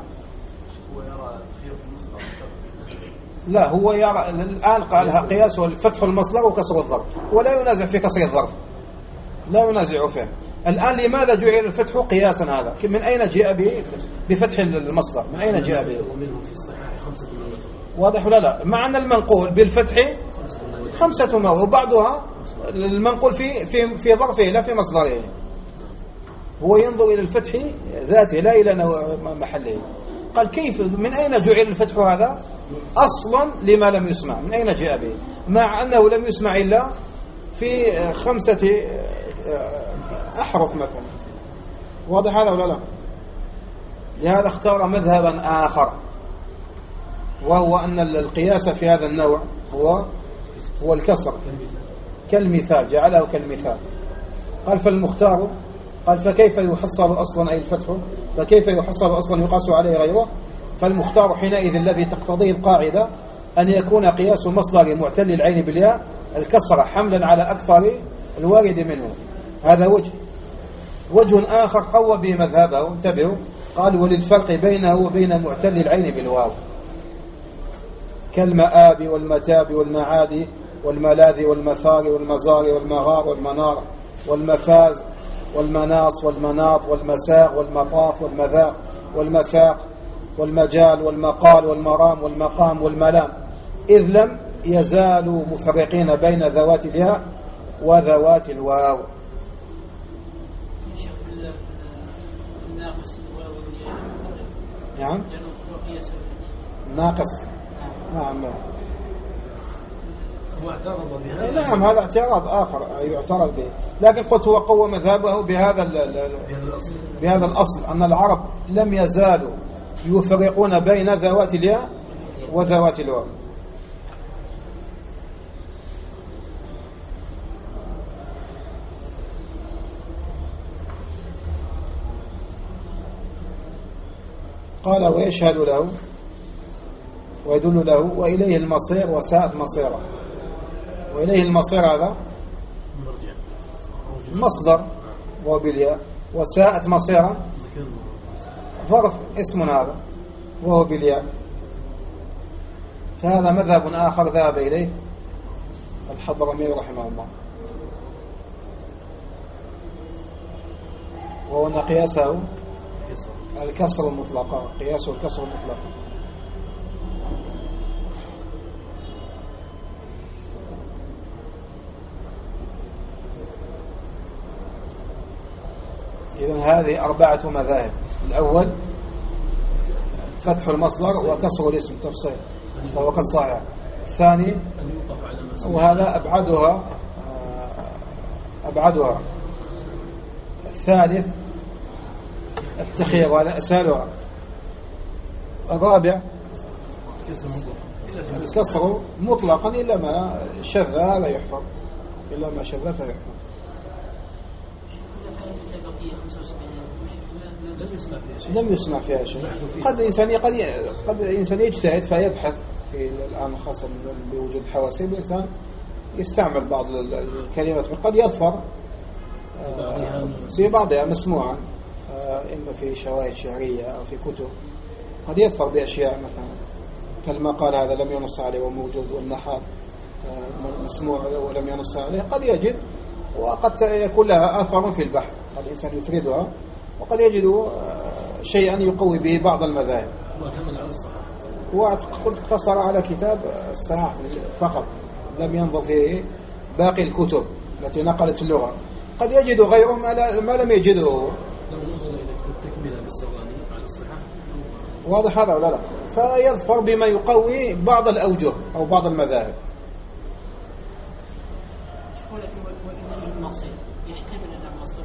S1: لا هو يرى الآن قالها قياس الفتح المصدر وكسر الظرف، ولا ينازع في كسر الظرف، لا ينازع فيه. الآن لماذا جعل الفتح قياسا؟ هذا من أين جاء بفتح المصدر؟ من أين جاء به؟
S3: ومنه في الصحيح 5 مرات.
S1: واضح ولا لا؟ مع أن المنقول بالفتح 5 مرات، وبعضها المنقول في ظرفه لا في مصدره. هو ينظر إلى الفتح ذاته لا إلى محله. قال كيف من أين جعل الفتح هذا أصلا لما لم يسمع؟ من أين جاء به مع أنه لم يسمع إلا في 5 أحرف مثلا؟ واضح هذا ولا لا؟ لهذا اختار مذهبا آخر، وهو أن القياس في هذا النوع هو الكسر كالمثال، جعله كالمثال. قال فالمختار، قال فكيف يحصل أصلا أي الفتح، فكيف يحصل أصلا يقاس عليه غيره؟ فالمختار حينئذ الذي تقتضيه القاعدة أن يكون قياس مصدر معتل العين بالياء الكسر حملا على أكثر الوارد منه. هذا وجه آخر قوى به مذهبه، انتبهوا، قال وللفرق بينه وبين معتل العين بالواو كالمآب والمتاب والمعاد والملاذ والمثار والمزار والمغار والمنار والمفاز والمناص والمناط والمساغ والمطاف والمذاق والمساق والمجال والمقال والمرام والمقام والملام، إذ لم يزالوا مفرقين بين ذوات الياء وذوات الواو. نعم ناقص، نعم
S3: هو اعترض بهذا.
S1: نعم هذا اعتراض آخر يعترض به، لكن قلت هو قوى مذهبه بهذا الأصل أن العرب لم يزالوا يفرقون بين ذوات الياء وذوات الواو. قال ويشهد له ويدل له وإليه المصير وساءت مصيره. وإليه المصير هذا مصدر وبالياء، وساءت مصيره ظرف اسم هذا وهو بالياء. فهذا مذهب آخر ذهب إليه الحضرمي رحمه الله، وهو أن قياسه الكسر المطلقة، قياسه الكسر المطلقة. إذن هذه 4 مذاهب. الأول فتح المصدر وكسر الاسم تفصيل فهو كالصحيح. الثاني وهذا أبعدها. الثالث التخيير وهذا أسهلها. الرابع الكسر مطلقا إلا ما شذ هذا يحفظ، إلا ما شذ فيحفظ. لم يسمع فيها شيء. قد إنسان يجتهد فيبحث في الآن خاصة بوجود حواسيب، الإنسان يستعمل بعض الكلمات قد يظفر ببعضها مسموعا، إما في شواهد شعرية أو في كتب، قد يظفر بأشياء مثلا كالمقال هذا لم ينص عليه وموجود، والنحال مسموع ولم ينص عليه، قد يجد، وقد يكون لها آثار في البحث، قد الإنسان يفردها وقد يجد شيئا يقوي به بعض المذاهب. وقد اقتصر على كتاب الصحاح فقط، لم ينظر في باقي الكتب التي نقلت اللغة، قد يجد غيره ما لم يجده.
S3: لو نظر إلى التكملة بالسراني على الصحة
S1: واضح هذا ولا لا؟ فيظفر بما يقوي بعض الأوجه أو بعض المذاهب.
S2: وإليه المصير يحتمل أن المصير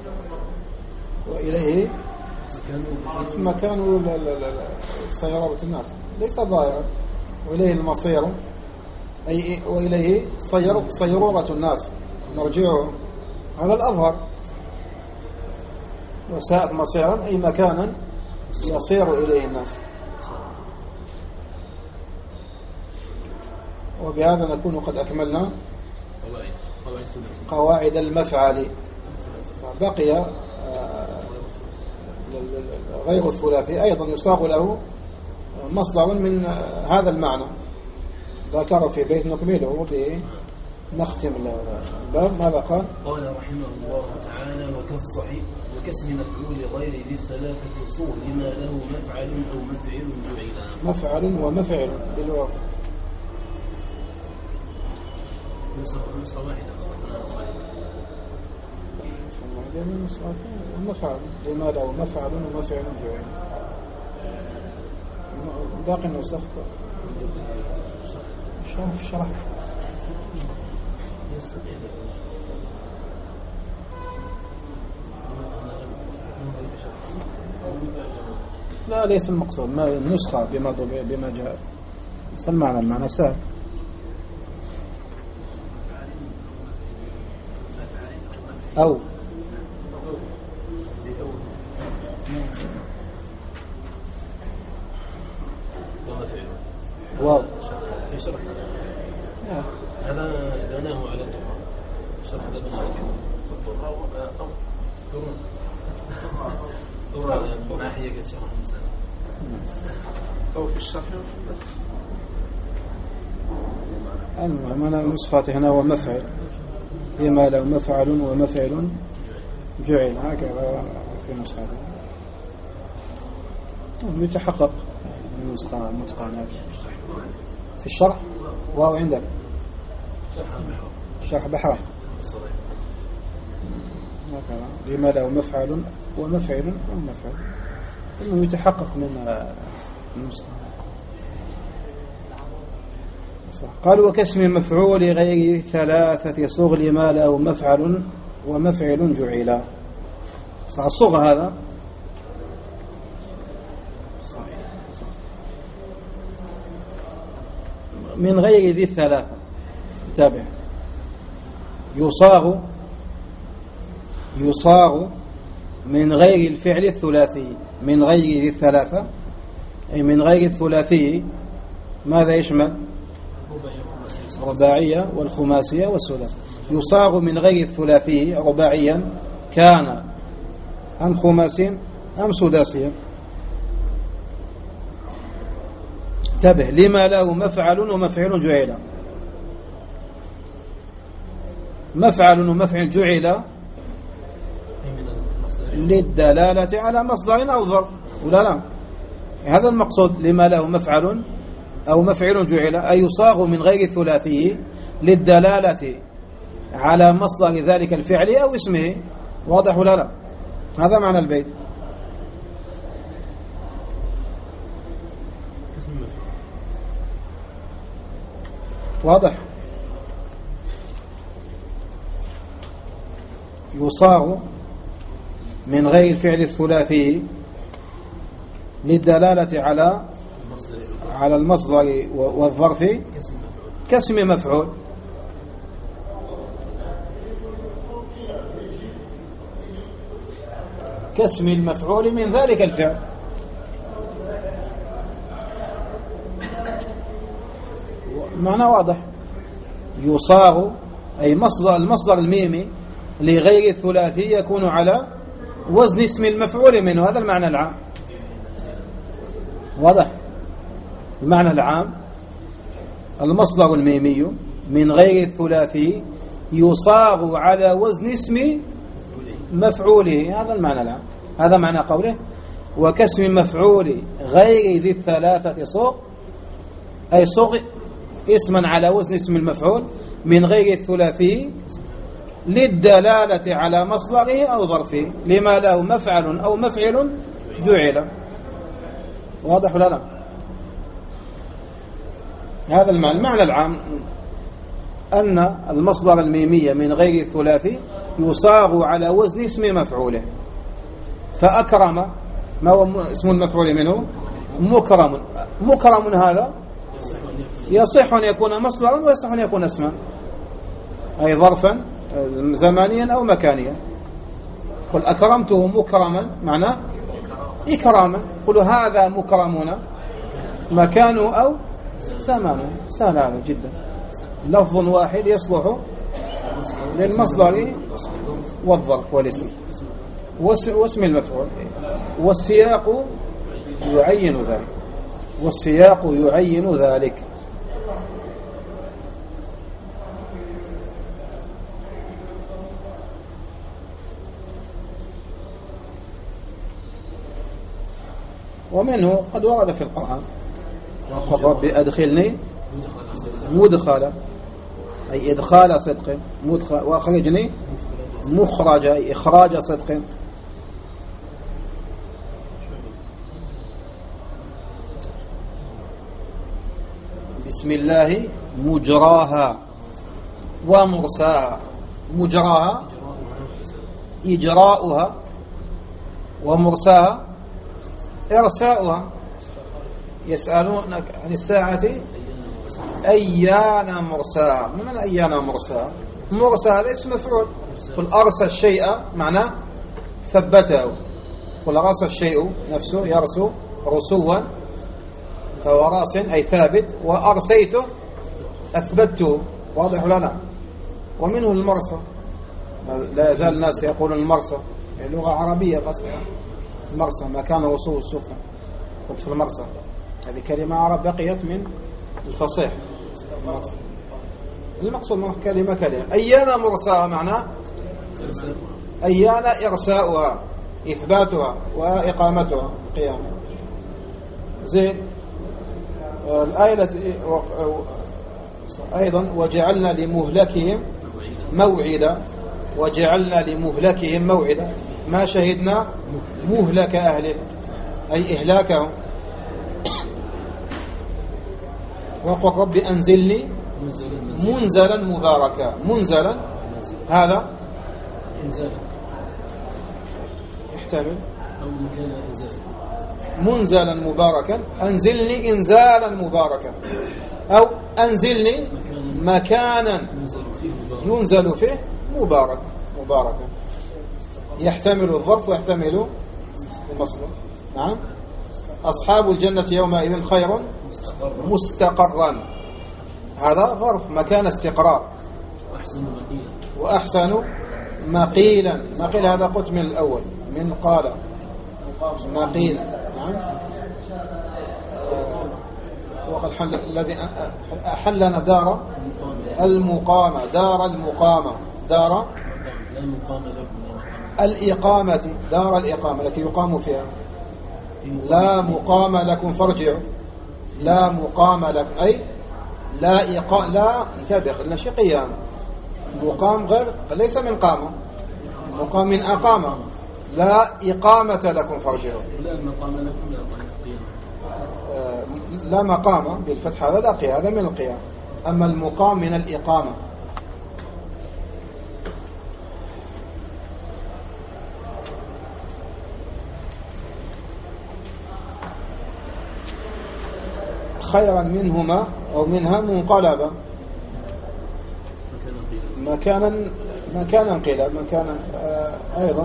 S1: وإليه مكان سيارة الناس ليس ضائعا، وإليه المصير أي وإليه صيرورة الناس نرجعه، هذا الأظهر. وساءت مصيرا أي مكانا يصير إليه الناس. وبهذا نكون قد أكملنا قواعد المفعل. بقي غير الثلاثي أيضا يصاغ له مصدر من هذا المعنى، ذكر في بيت نكمله وبه نختم الباب. ماذا قال؟
S3: قال رحمه الله تعالى: وكاسم مفعول غير ذي الثلاثة صور لما له مفعل أو مفعل جعل.
S1: مفعل ومفعل بالواو.
S3: نسخة واحدة
S1: مفعل لما له مفعل ومفعل جعل. باقي النسخ شرح لا ليس المقصود ما النسخة بما جاء. سمعنا المعنى سهل. أو واو
S3: في شرح هذا بناه على الطرق. شرح هذا بناه في الطرق أو ناحية قد شرح الإنسان
S4: أو في الشرح.
S1: المهم أنا نسخة هنا ومفعل لما له مفعل ومفعل جعل، هكذا في نسخة يتحقق النسخة المتقنة. في الشرح واو عندك شرح بحر لما له مفعل ومفعل ومفعل إنه يتحقق من النسخة. قال: وكاسم مفعول غير ثلاثة صغ لما له مفعل ومفعل جعل. صح الصغ هذا من غير ذي الثلاثة. تابع: يصاغ من غير الفعل الثلاثي. من غير ذي الثلاثة أي من غير الثلاثي. ماذا يشمل؟ رباعية والخماسية والسداسية. يصاغ من غير الثلاثي رباعيا كان أم خماسيا أم سداسيا. انتبه: لما له مفعل ومفعل جعل. مفعل ومفعل جعل للدلالة على مصدر أو ظرف ولا لا؟ هذا المقصود. لما له مفعل أو مفعل جعل أي يصاغ من غير ثلاثي للدلالة على مصدر ذلك الفعل أو اسمه. واضح ولا لا؟ هذا معنى البيت. واضح؟ يصاغ من غير الفعل الثلاثي للدلالة على المصدر والظرف كاسم مفعول. كاسم المفعول من ذلك الفعل. معنى واضح. يصاغ أي المصدر الميمي لغير الثلاثي يكون على وزن اسم المفعول منه. هذا المعنى العام. واضح؟ المعنى العام: المصدر الميمي من غير الثلاثي يصاغ على وزن اسم مفعوله. هذا المعنى العام. هذا معنى قوله: وكاسم مفعول غير ذي الثلاثة صغ أي صغ اسما على وزن اسم المفعول من غير الثلاثي للدلالة على مصدره أو ظرفه، لما له مفعل أو مفعل جعل. واضح ولا لا؟ هذا المعنى العام أن المصدر الميمي من غير الثلاثي يصاغ على وزن اسم مفعوله. فأكرم ما هو اسم المفعول منه؟ مكرم. مكرم هذا يصح أن يكون مصدرا ويصح أن يكون اسما، أي ظرفا زمانيا أو مكانيا. قل أكرمته مكرما معناه إكراما. قل هذا مكرمون مكانه أو زمانه. سهل هذا جدا. لفظ واحد يصلح للمصدر والظرف والاسم واسم المفعول، والسياق يعين ذلك. والسياق يعين ذلك. ومنه قد ورد في القرآن وقل رب أدخلني مدخلا، أي إدخال صدق، وأخرجني مخرج، أي إخراج صدق. بسم الله مجراها ومرساها. مجراها إجراؤها، ومرساها إرساؤها. يسألونك عن الساعة أيان مرساها. من أيان مرساها؟ مرساها هذا اسم مفعول. قل أرسى الشيء معناه ثبته. قل رأس الشيء نفسه يرسو رسوا، فهو راس أي ثابت، وأرسيته أثبته. واضح ولا لا؟ ومنه المرسى. لا يزال الناس يقولون المرسى، لغة عربية فصحى. المرسى مكان وصول السفن. قلت في المرسى هذه كلمة عرب بقيت من الفصيح. المقصود كلمة أيان مرساها معناه أيان إرساؤها، إثباتها وإقامتها قيامة. زين. الآية أيضا وجعلنا لمهلكهم موعدا. وجعلنا لمهلكهم موعدا، ما شهدنا مهلك أهله أي إهلاكهم. وقل رب أنزلني منزلا مباركا. منزلا هذا يحتمل منزلا مباركا، أنزلني إنزالا مباركا، أو أنزلني مكانا ينزل فيه مباركا. يحتمل الظرف ويحتمل المصدر. نعم. أصحاب الجنة يومئذ خير مستقرا، هذا ظرف مكان استقرار. وأحسن مقيلا. مقيل هذا قلت من الأول من قال مقيل. نعم. وقد الذي أحلنا دار المقامة. دار المقامة دار الإقامة. دار الإقامة التي يقام فيها. لا مقام لكم فارجعوا. لا مقام لكم أي لا سابق إلا شيء قيام. مقام غير ليس من قامة، مقام من أقامة. لا إقامة لكم فارجعوا. لا مقام بالفتح هذا لا قيام، هذا من القيام. أما المقام من الإقامة. خيرا منهما أو منها منقلبا. مكانا قيل مكانا. أيضا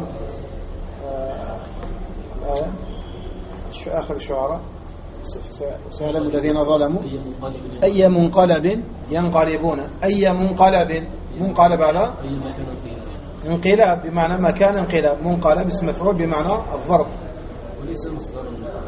S1: الآية آخر الشعراء سيعلم الذين ظلموا أي منقلب ينقلبون. أي منقلب هذا انقلاب بمعنى مكان انقلاب. منقلب اسم مفعول بمعنى الظرف.
S3: وليس مصدر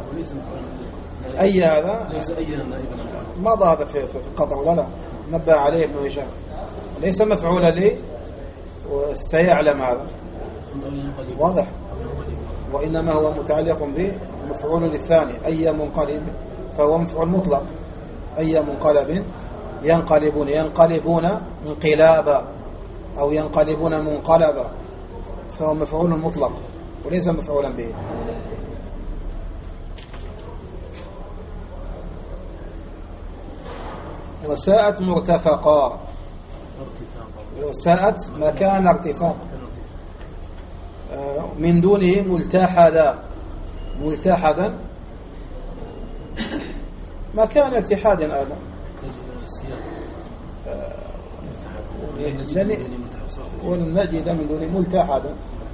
S1: أي هذا
S3: ليس أي
S1: مضى هذا في القطع ولا لا؟ نبه عليه ابن هشام. ليس مفعولا لي وسيعلم هذا. واضح. وإنما هو متعلق بمفعول للثاني. أي منقلب فهو مفعول مطلق. أي منقلب ينقلبون انقلابا. أو ينقلبون منقلبا، فهو مفعول مطلق وليس مفعولا به. وساءت مرتفقا، وساءت مكان ارتفاق، من دونه ملتحدا، ملتحدا مكان اتحاد أيضا. والمجد من دونه ملتحدا.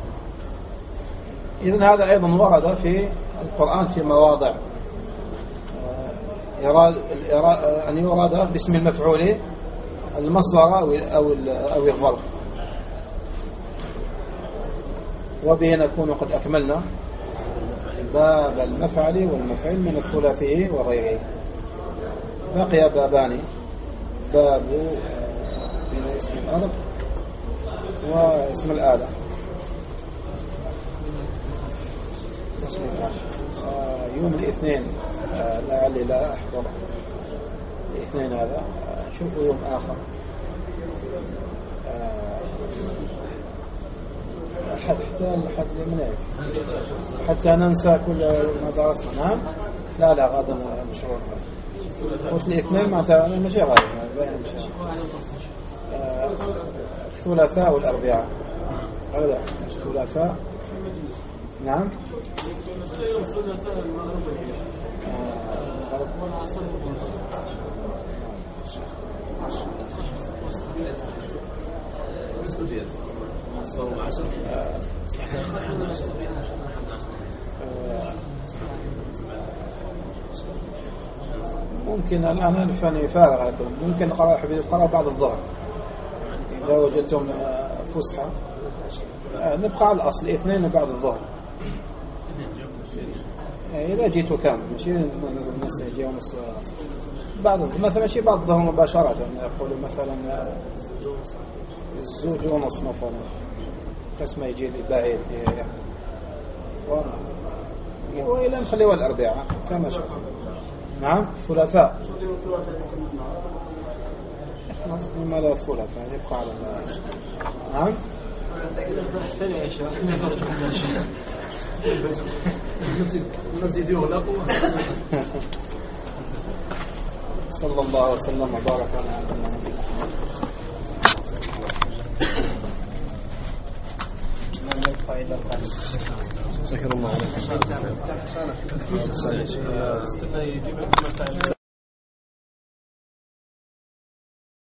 S1: إذن هذا أيضا ورد في القرآن في مواضع أن يراد باسم المفعول المصدر أو الظرف. وبه نكون قد أكملنا باب المفعل والمفعل من الثلاثي وغيره. بقي بابان، باب بين اسم الأرض واسم الآلة. بسم الله. يوم الاثنين لعلي لا أحضر الاثنين هذا، شوفوا يوم آخر حتى من حتى ننسى كل ما درسنا. نعم لا غدا مشروع وش الاثنين معناتها ماشي غالي الثلاثاء والأربعاء هذا الثلاثاء. نعم
S2: يوم الثلاثاء المغرب والعصر
S1: ممكن الآن الفني فارغ على كل. ممكن نقرأ بعد الظهر إذا وجدتم فسحة. نبقى على الأصل اثنين بعد الظهر إذا جيتوا كامل، ماشي الناس يجيوا بعد مثلا ماشي بعد الظهر مباشرة. يقولوا مثلا الزوج ونص مثلا قسمه يجي بعيد وإلى نخليه الأربعاء كما شئت. نعم ثلاثاء خلاص لماذا الثلاثاء يبقى على نعم
S3: المسجد يغلق.
S1: صلى الله وسلم وبارك على نبينا.